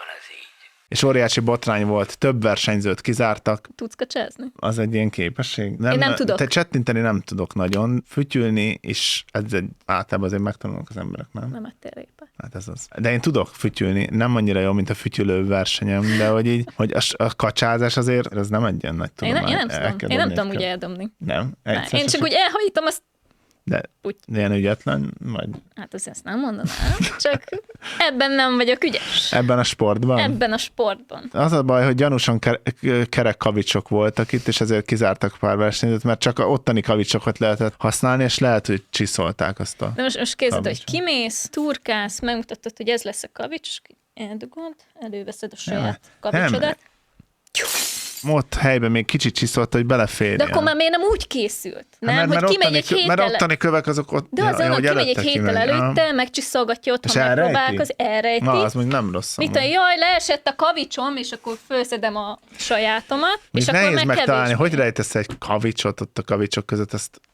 A: És óriási botrány volt, több versenyzőt kizártak.
B: Tudsz kacsázni?
A: Az egy ilyen képesség.
B: Én nem tudok.
A: Te csettinteni nem tudok nagyon, fütyülni, és általában azért megtanulnak az emberek, nem?
B: Nem ettél répát.
A: Hát ez az. De én tudok fütyülni, nem annyira jó, mint a fütyülő versenyem, de hogy így, hogy a kacsázás azért, ez nem egy ilyen nagy
B: Én
A: tudomány.
B: nem tudom. Én nem tudom úgy eldobni.
A: Nem?
B: Ne, én csak úgy elhajítom azt.
A: De
B: úgy.
A: ilyen ügyetlen vagy
B: Hát az ezt nem mondanám. Csak ebben nem vagyok ügyes.
A: ebben a sportban?
B: Ebben a sportban.
A: Az a baj, hogy gyanúsan kerek kavicsok voltak itt, és ezért kizártak pár versenyzőt, mert csak a ottani kavicsokat lehetett használni, és lehet, hogy csiszolták azt a...
B: De most képzeld, hogy
A: kavicsot.
B: kimész, turkálsz, megmutatod, hogy ez lesz a kavics, eldugod, előveszed a saját
A: Nem.
B: kavicsodat.
A: Ott helyben még kicsit csiszolt, hogy beleférjen.
B: De akkor már miért nem úgy készült? Nem, hogy kimegy egy
A: mert
B: héttel...
A: ottani kövek azok ott...
B: De az
A: hogy
B: kimegy egy
A: előtte
B: héttel
A: kimegy.
B: előtte, megcsiszolgatja
A: És
B: otthon, megpróbálkoz, elrejti.
A: Na, az mondjuk nem rossz.
B: Mit tudom, jaj, leesett a kavicsom, és akkor felszedem a sajátomat, és
A: És
B: akkor
A: nehéz
B: meg
A: megtalálni,
B: kevésbé.
A: hogy rejtesz egy kavicsot ott a kavicsok között,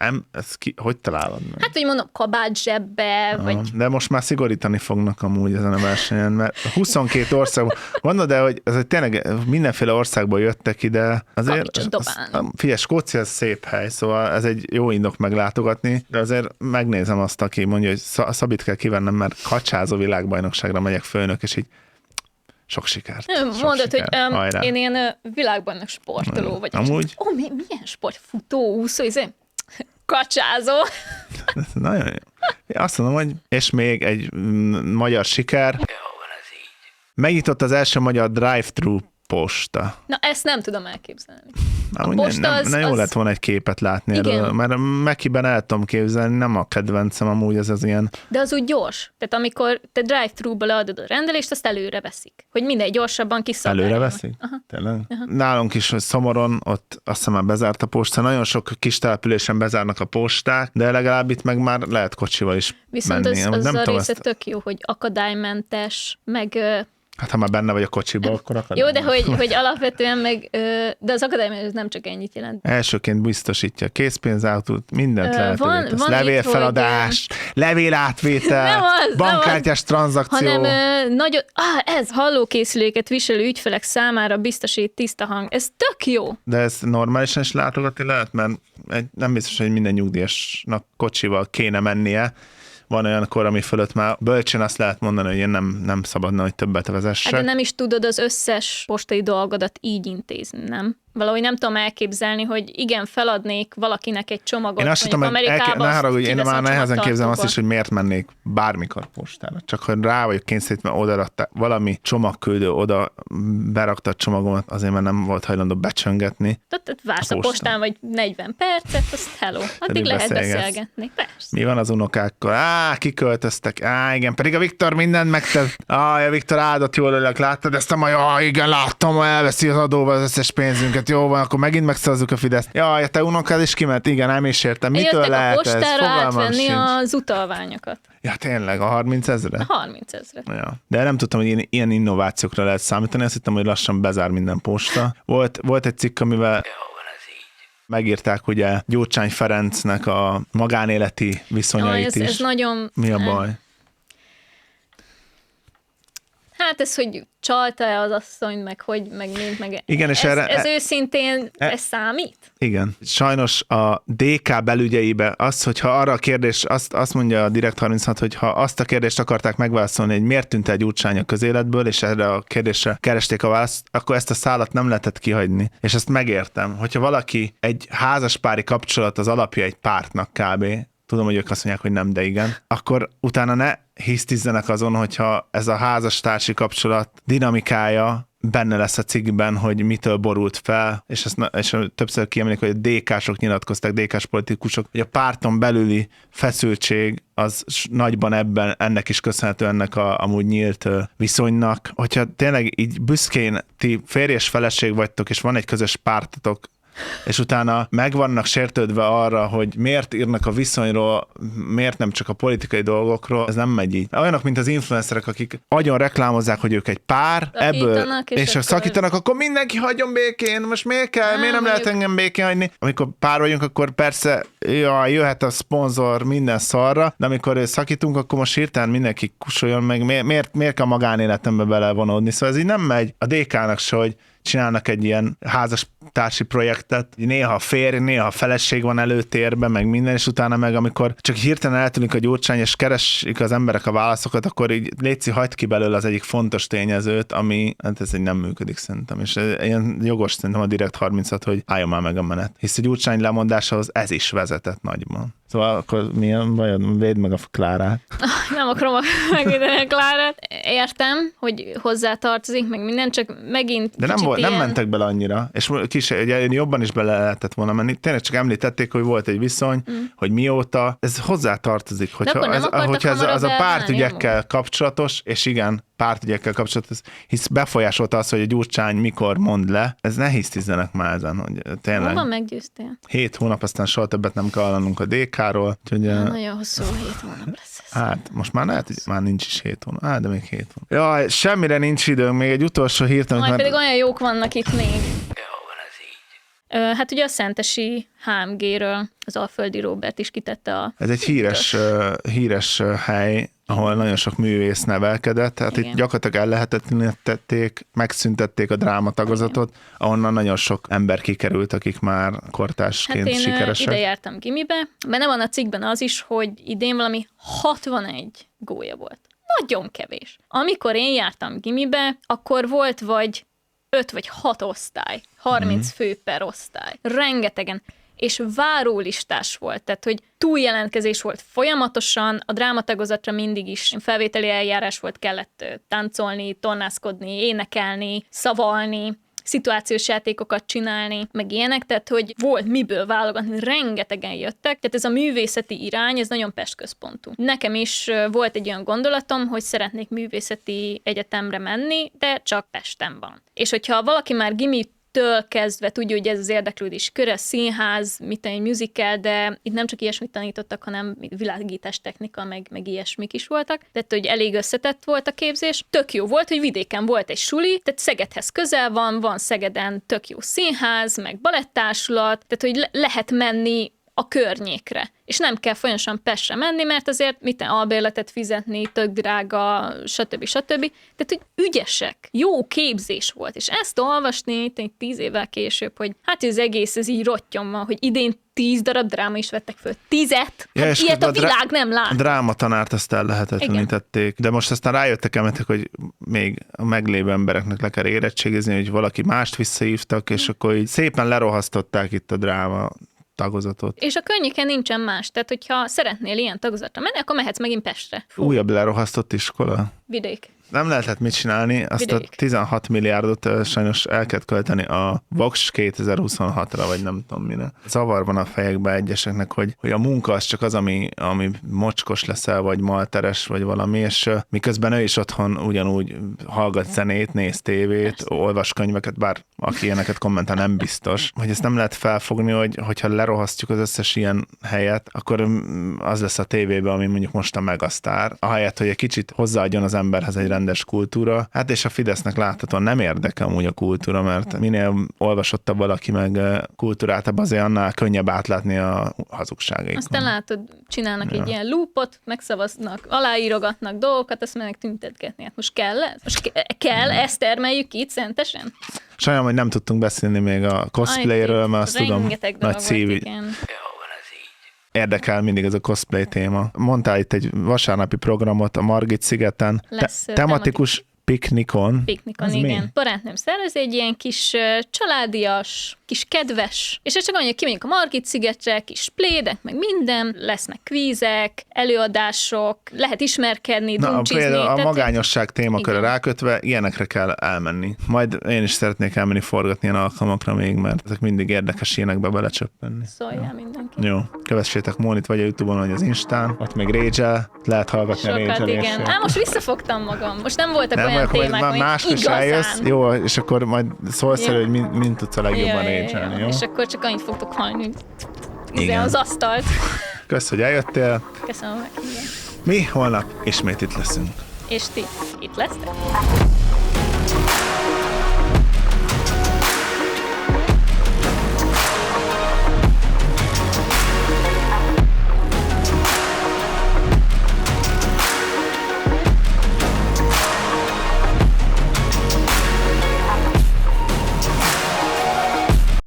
A: hogy találod meg?
B: Hát, hogy mondom, kabát zsebbe, vagy
A: De most már szigorítani fognak amúgy ezen a versenyen, mert 22 ország, mondod, de hogy ez tényleg mindenféle országból jöttek ide. Azért,
B: Kavicsot dobálni.
A: figyelj, Skócia ez szép hely, szóval ez egy jó indok meglátogatni, de azért megnézem azt, aki mondja, hogy Szabit kell kivennem, mert kacsázó világbajnokságra megyek főnök, és így sok sikert.
B: mondod, hogy
A: Hajrá.
B: én ilyen világbajnok sportoló vagyok.
A: Amúgy?
B: Milyen sport? Futó, úszó, kacsázó.
A: Nagyon jó. Én azt mondom, hogy és még egy magyar siker. Megnyitott az első magyar drive-thru posta.
B: Na, ezt nem tudom elképzelni.
A: Amúgy
B: posta
A: nem jó
B: az-
A: lett volna egy képet látni
B: Igen.
A: erről, mert Mekiben el tudom képzelni, nem a kedvencem amúgy ez az ilyen.
B: De az úgy gyors. Tehát amikor te drive-thru-ba leadod a rendelést, azt előre veszik. Hogy mindegy gyorsabban kiszolgáljon.
A: Előre veszik? Tényleg? Nálunk is, hogy Szomoron, ott azt hiszem már bezárt a posta. Nagyon sok kis településen bezárnak a posták, de legalább itt meg már lehet kocsival is
B: Viszont
A: menni.
B: az
A: Amúgy
B: a
A: tudom
B: része
A: ezt.
B: tök jó, hogy akadálymentes, meg
A: Hát ha már benne vagy a kocsiba, akkor akad.
B: jó, de hogy alapvetően meg, de az akadálymentes nem csak ennyit jelent.
A: Elsőként biztosítja készpénzautót, mindent lehet.
B: van itt,
A: Levélfeladás, levélátvétel,
B: Nem az,
A: bankkártyás tranzakció.
B: Hanem nagyon, ez hallókészüléket viselő ügyfelek számára biztosít tiszta hang. Ez tök jó.
A: De ez normálisan is látogatni lehet, mert nem biztos, hogy minden nyugdíjasnak kocsival kéne mennie. Van olyan kor, ami fölött már bölcsen azt lehet mondani, hogy én nem szabadna, hogy többet vezessek.
B: Hát de nem is tudod az összes postai dolgodat így intézni, nem? Valahogy nem tudom elképzelni, hogy igen, feladnék valakinek egy csomagot,
A: Én azt tudom, hogy
B: Amerikában,
A: ne haragudj, én
B: kiveszem
A: már nehezen képzelem azt
B: csomagtartóba.
A: is, hogy miért mennék bármikor postára. Csak hogy rá vagyok kényszerítve, oda rakta, valami csomagküldő oda berakta a csomagomat, azért mert nem volt hajlandó becsöngetni.
B: Tehát vársz a
A: A postán.
B: postán, vagy 40 percet, azt hello. Addig
A: Pedig
B: lehet
A: beszélgetsz.
B: beszélgetni. Persze.
A: Mi van az unokákkal? Kiköltöztek. Igen, pedig a Viktor mindent megtett. A Viktor áldott jól ölök, láttad ezt a majd? Igen, láttam, elveszi az adóba az összes pénzünket. Jó van, akkor megint megszerzzük a Fideszt. Jaj, te unokád is kiment? Igen, nem is értem. Mitől
B: Jöttek a
A: lehet ez?
B: postára
A: Fogalmam
B: átvenni
A: sincs.
B: az utalványokat.
A: Ja, tényleg, a 30 000?
B: 30 000.
A: Ja. De nem tudtam, hogy ilyen innovációkra lehet számítani, azt hittem, hogy lassan bezár minden posta. Volt egy cikk, amivel megírták ugye Gyurcsány Ferencnek a magánéleti viszonyait
B: Ez
A: is.
B: nagyon...
A: Mi a baj?
B: Hát ez, hogy csalta-e az asszony, meg mint, meg
A: Igen, és
B: ez őszintén, ez számít?
A: Igen. Sajnos a DK belügyeibe az, hogyha arra a kérdés, azt mondja a Direkt 36, hogy ha azt a kérdést akarták megválaszolni, hogy miért tűnt el Gyurcsány a közéletből, és erre a kérdésre keresték a választ, akkor ezt a szálat nem lehetett kihagyni. És ezt megértem. Hogyha valaki egy házaspári kapcsolat az alapja egy pártnak kb., tudom, hogy ők azt mondják, hogy nem, de igen, akkor utána ne hisztizzenek azon, hogyha ez a házastársi kapcsolat dinamikája benne lesz a cikkben, hogy mitől borult fel, és többször kiemelik, hogy a DK-sok nyilatkoztak, DK-s politikusok, hogy a párton belüli feszültség az nagyban ennek is köszönhető, ennek amúgy nyílt viszonynak. Hogyha tényleg így büszkén ti férj és feleség vagytok, és van egy közös pártotok, és utána meg vannak sértődve arra, hogy miért írnak a viszonyról, miért nem csak a politikai dolgokról, ez nem megy így. Olyanok, mint az influencerek, akik agyon reklámozzák, hogy ők egy pár, ebből, és ha szakítanak, akkor mindenki hagyjon békén, most miért kell, miért nem lehet engem békén hagyni? Amikor pár vagyunk, akkor persze jöhet a szponzor minden szarra, de amikor szakítunk, akkor most hirtelen mindenki kusoljon meg, miért kell magánéletembe belevonódni, szóval ez így nem megy a DK-nak se, hogy csinálnak egy ilyen házastársi projektet, néha férj, néha feleség van előtérben, meg minden, és utána meg amikor csak hirtelen eltűnik a Gyurcsány, és keresik az emberek a válaszokat, akkor így létszi, hagyd ki belőle az egyik fontos tényezőt, ami, hát ez egy nem működik szerintem, és ilyen jogos szerintem a Direkt 36, hogy álljon már meg a menet. Hisz a Gyurcsány lemondásához ez is vezetett nagyban. Szóval akkor milyen bajod? Védd meg a Klárát.
B: Nem akarom megvédeni a Klárát. Értem, hogy hozzátartozik, meg minden, csak megint
A: de nem mentek bele annyira, és ugye jobban is bele lehetett volna menni. Tényleg csak említették, hogy volt egy viszony, hogy mióta. Ez hozzátartozik, hogyha ez a pártügyekkel kapcsolatos, és igen, pártügyekkel kapcsolatos, hisz befolyásolta az, hogy a Gyurcsány mikor mond le. Ez ne hisztizzenek már ezen, hogy tényleg.
B: Hova meggyőztél?
A: 7 hónap, aztán soha többet nem kell hallanunk a DK-ról.
B: Nagyon hosszú 7 hónap lesz ez.
A: Hát, most már lehet, hogy már nincs is 7 hónap. De még 7 hónap. Jaj, semmire nincs időnk, még egy utolsó hírt.
B: Majd pedig olyan jók vannak itt még. Hát ugye a szentesi HMG-ről az Alföldi Róbert is kitette a... Ez
A: egy híres hely, ahol nagyon sok művész nevelkedett, tehát igen. Itt gyakorlatilag ellehetetlenítették, megszüntették a drámatagozatot, ahonnan nagyon sok ember kikerült, akik már kortársként sikeresek. Hát
B: ide jártam gimibe, benne van a cikkben az is, hogy idén valami 61 gólya volt. Nagyon kevés. Amikor én jártam gimibe, akkor volt vagy 5 vagy 6 osztály, 30 fő per osztály. Rengetegen. És várólistás volt, tehát hogy túljelentkezés volt folyamatosan, a drámatagozatra mindig is felvételi eljárás volt, kellett táncolni, tornászkodni, énekelni, szavalni, szituációs játékokat csinálni, meg ilyenek, tehát hogy volt miből válogatni, rengetegen jöttek, tehát ez a művészeti irány, ez nagyon pestközpontú. Nekem is volt egy olyan gondolatom, hogy szeretnék művészeti egyetemre menni, de csak Pesten van. És hogyha valaki már gimitől kezdve tudja, hogy ez az érdeklődés köre, színház, egy musical, de itt nem csak ilyesmit tanítottak, hanem világítás technika, meg ilyesmik is voltak. Tehát, hogy elég összetett volt a képzés. Tök jó volt, hogy vidéken volt egy suli, tehát Szegedhez közel van Szegeden tök jó színház, meg balettársulat, tehát, hogy lehet menni a környékre. És nem kell folyamatosan Pestre menni, mert azért albérletet fizetni, tök drága, stb. Tehát, hogy ügyesek, jó képzés volt. És ezt olvasni 10 évvel később, hogy hát az egész ez így rottyom van, hogy idén 10 darab dráma is vettek föl. 10? Hát ilyet a világ nem lát.
A: A drámatanárt azt ellehetetlenítették. De most aztán rájöttek emeltek, hogy még a meglévő embereknek le kell érettségizni, hogy valaki mást visszahívtak, és akkor így szépen lerohasztották itt a dráma tagozatot.
B: És a környéken nincsen más. Tehát, hogyha szeretnél ilyen tagozatra menni, akkor mehetsz megint Pestre.
A: Újabb lerohasztott iskola.
B: Vidék.
A: Nem lehetett mit csinálni, azt
B: Vidék.
A: a 16 milliárdot sajnos el kellett költeni a Vox 2026-ra, vagy nem tudom mire. Zavar van a fejekbe egyeseknek, hogy a munka az csak az, ami mocskos leszel, vagy malteres, vagy valami, és miközben ő is otthon ugyanúgy hallgat zenét, néz tévét, olvas könyveket, bár aki ilyeneket kommentál, nem biztos, hogy ezt nem lehet felfogni, hogyha lerohasztjuk az összes ilyen helyet, akkor az lesz a tévében, ami mondjuk most a Megasztár, ahelyett, hogy egy kicsit hozzáadjon az emberhez egy rendes kultúra. Hát és a Fidesznek láthatóan nem érdekel amúgy a kultúra, mert minél olvasottabb valaki meg kultúráltabb, azért annál könnyebb átlátni a hazugságait.
B: Aztán látod, csinálnak egy ilyen loopot, megszavaznak, aláírogatnak dolgokat, azt mennek tüntetgetni. Hát most kell ez? Most kell, ezt termeljük ki itt szentesen?
A: Sajnálom, hogy nem tudtunk beszélni még a cosplayről, mert azt tudom, nagy szívű. Érdekel mindig ez a cosplay téma. Mondtál itt egy vasárnapi programot a Margit szigeten. Tematikus piknikon.
B: Piknikon,
A: az
B: igen.
A: Mi?
B: Barátnőm szervez egy ilyen kis családias, kis kedves, és ez csak annyi, hogy kimegyünk a Margit-szigetre, kis plédek, meg minden, lesznek kvízek, előadások, lehet ismerkedni, dumcsizni.
A: Például a
B: tehát
A: magányosság témakörre
B: igen.
A: rákötve ilyenekre kell elmenni. Majd én is szeretnék elmenni forgatni ilyen alkalmakra még, mert ezek mindig érdekes ilyenekbe belecsöppenni.
B: Szóljál mindenki.
A: Jó, kövessétek Mónit, vagy a YouTube-on, vagy az Instán, ott még Rage-el, lehet hallgatni a
B: Sokat,
A: Rage-elését.
B: igen. Most visszafogtam magam. Most nem voltak olyan témák,
A: már
B: hogy
A: máskor is eljössz, jó, és akkor majd szólsz elő, hogy mind tudsz a legjobban Rage-elni, jó?
B: És akkor csak annyit fogtok hallani, hogy
A: Igen.
B: az asztalt.
A: Kösz, hogy eljöttél.
B: Köszönöm meg.
A: Mi holnap ismét itt leszünk.
B: És ti itt lesztek?